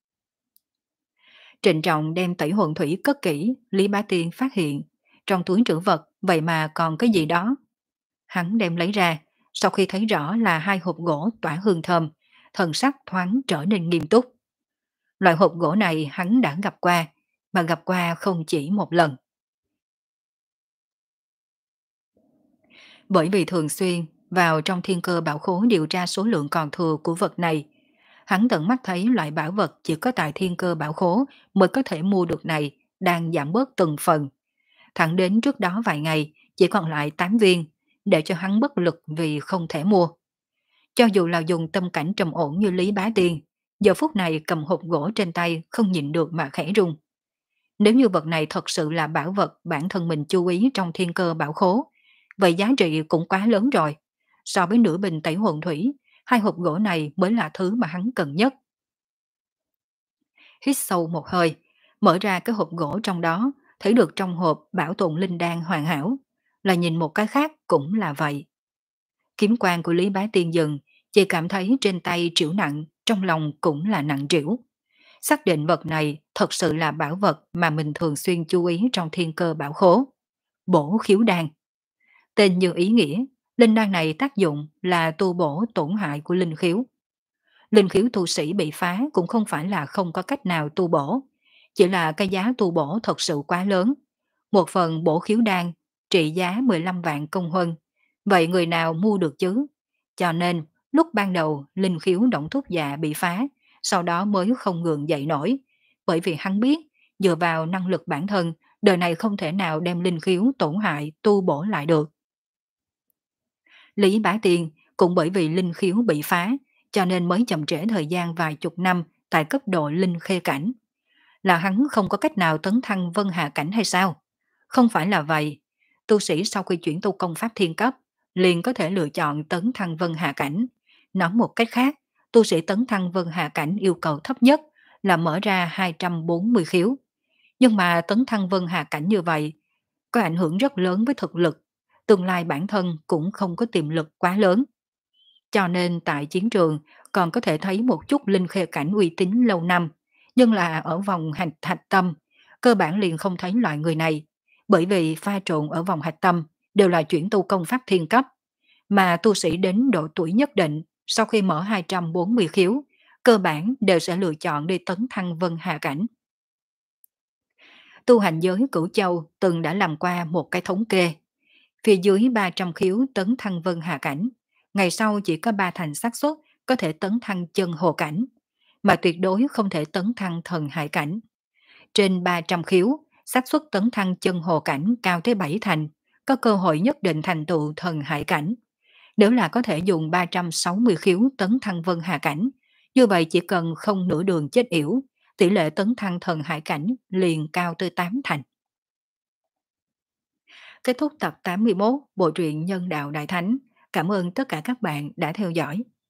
Trịnh trọng đem tẩy hồn thủy cất kỹ, Lý Bá Tiên phát hiện trong túi trữ vật vậy mà còn cái gì đó. Hắn đem lấy ra, sau khi thấy rõ là hai hộp gỗ tỏa hương thơm, thần sắc thoáng trở nên nghiêm túc. Loại hộp gỗ này hắn đã gặp qua, mà gặp qua không chỉ một lần. Bởi vì thường xuyên vào trong thiên cơ bảo khố điều tra số lượng còn thừa của vật này. Hắn tận mắt thấy loại bảo vật chỉ có tại thiên cơ bảo khố mới có thể mua được này đang giảm bớt từng phần. Thẳng đến trước đó vài ngày chỉ còn lại tám viên, để cho hắn bất lực vì không thể mua. Cho dù là dùng tâm cảnh trầm ổn như Lý Bá Tiên, giờ phút này cầm hộp gỗ trên tay không nhịn được mà khẽ rung. Nếu như vật này thật sự là bảo vật bản thân mình chú ý trong thiên cơ bảo khố, vậy giá trị cũng quá lớn rồi. So với nửa bình tẩy hồn thủy, hai hộp gỗ này mới là thứ mà hắn cần nhất. Hít sâu một hơi, mở ra cái hộp gỗ trong đó, thấy được trong hộp bảo tồn linh đan hoàn hảo, là nhìn một cái khác cũng là vậy. Kiếm quan của Lý Bá Tiên dừng, chỉ cảm thấy trên tay trĩu nặng, trong lòng cũng là nặng trĩu. Xác định vật này thật sự là bảo vật mà mình thường xuyên chú ý trong thiên cơ bảo khố. Bổ khiếu đan. Tên như ý nghĩa, linh đan này tác dụng là tu bổ tổn hại của linh khiếu. Linh khiếu tu sĩ bị phá cũng không phải là không có cách nào tu bổ, chỉ là cái giá tu bổ thật sự quá lớn. Một phần bổ khiếu đan trị giá mười lăm vạn công huân, vậy người nào mua được chứ? Cho nên, lúc ban đầu linh khiếu động thúc dạ bị phá, sau đó mới không ngừng dậy nổi, bởi vì hắn biết, dựa vào năng lực bản thân, đời này không thể nào đem linh khiếu tổn hại tu bổ lại được. Lý Bá Tiên cũng bởi vì linh khiếu bị phá, cho nên mới chậm trễ thời gian vài chục năm tại cấp độ linh khê cảnh. Là hắn không có cách nào tấn thăng vân hà cảnh hay sao? Không phải là vậy. Tu sĩ sau khi chuyển tu công pháp thiên cấp, liền có thể lựa chọn tấn thăng vân hà cảnh. Nói một cách khác, tu sĩ tấn thăng vân hà cảnh yêu cầu thấp nhất là mở ra hai trăm bốn mươi khiếu. Nhưng mà tấn thăng vân hà cảnh như vậy, có ảnh hưởng rất lớn với thực lực. Tương lai bản thân cũng không có tiềm lực quá lớn. Cho nên tại chiến trường còn có thể thấy một chút linh khê cảnh uy tín lâu năm, nhưng là ở vòng hạch hạch tâm, cơ bản liền không thấy loại người này, bởi vì pha trộn ở vòng hạch tâm đều là chuyển tu công pháp thiên cấp, mà tu sĩ đến độ tuổi nhất định, sau khi mở hai trăm bốn mươi khiếu, cơ bản đều sẽ lựa chọn đi tấn thăng vân hà cảnh. Tu hành giới Cửu Châu từng đã làm qua một cái thống kê, phía dưới ba trăm khiếu tấn thăng vân hà cảnh, ngày sau chỉ có ba thành xác suất có thể tấn thăng chân hồ cảnh, mà tuyệt đối không thể tấn thăng thần hải cảnh. Trên ba trăm khiếu, xác suất tấn thăng chân hồ cảnh cao tới bảy thành, có cơ hội nhất định thành tựu thần hải cảnh. Nếu là có thể dùng ba trăm sáu mươi khiếu tấn thăng vân hà cảnh, như vậy chỉ cần không nửa đường chết yểu, tỷ lệ tấn thăng thần hải cảnh liền cao tới tám thành. Kết thúc tập tám mươi mốt Bộ truyện Nhân đạo Đại Thánh. Cảm ơn tất cả các bạn đã theo dõi.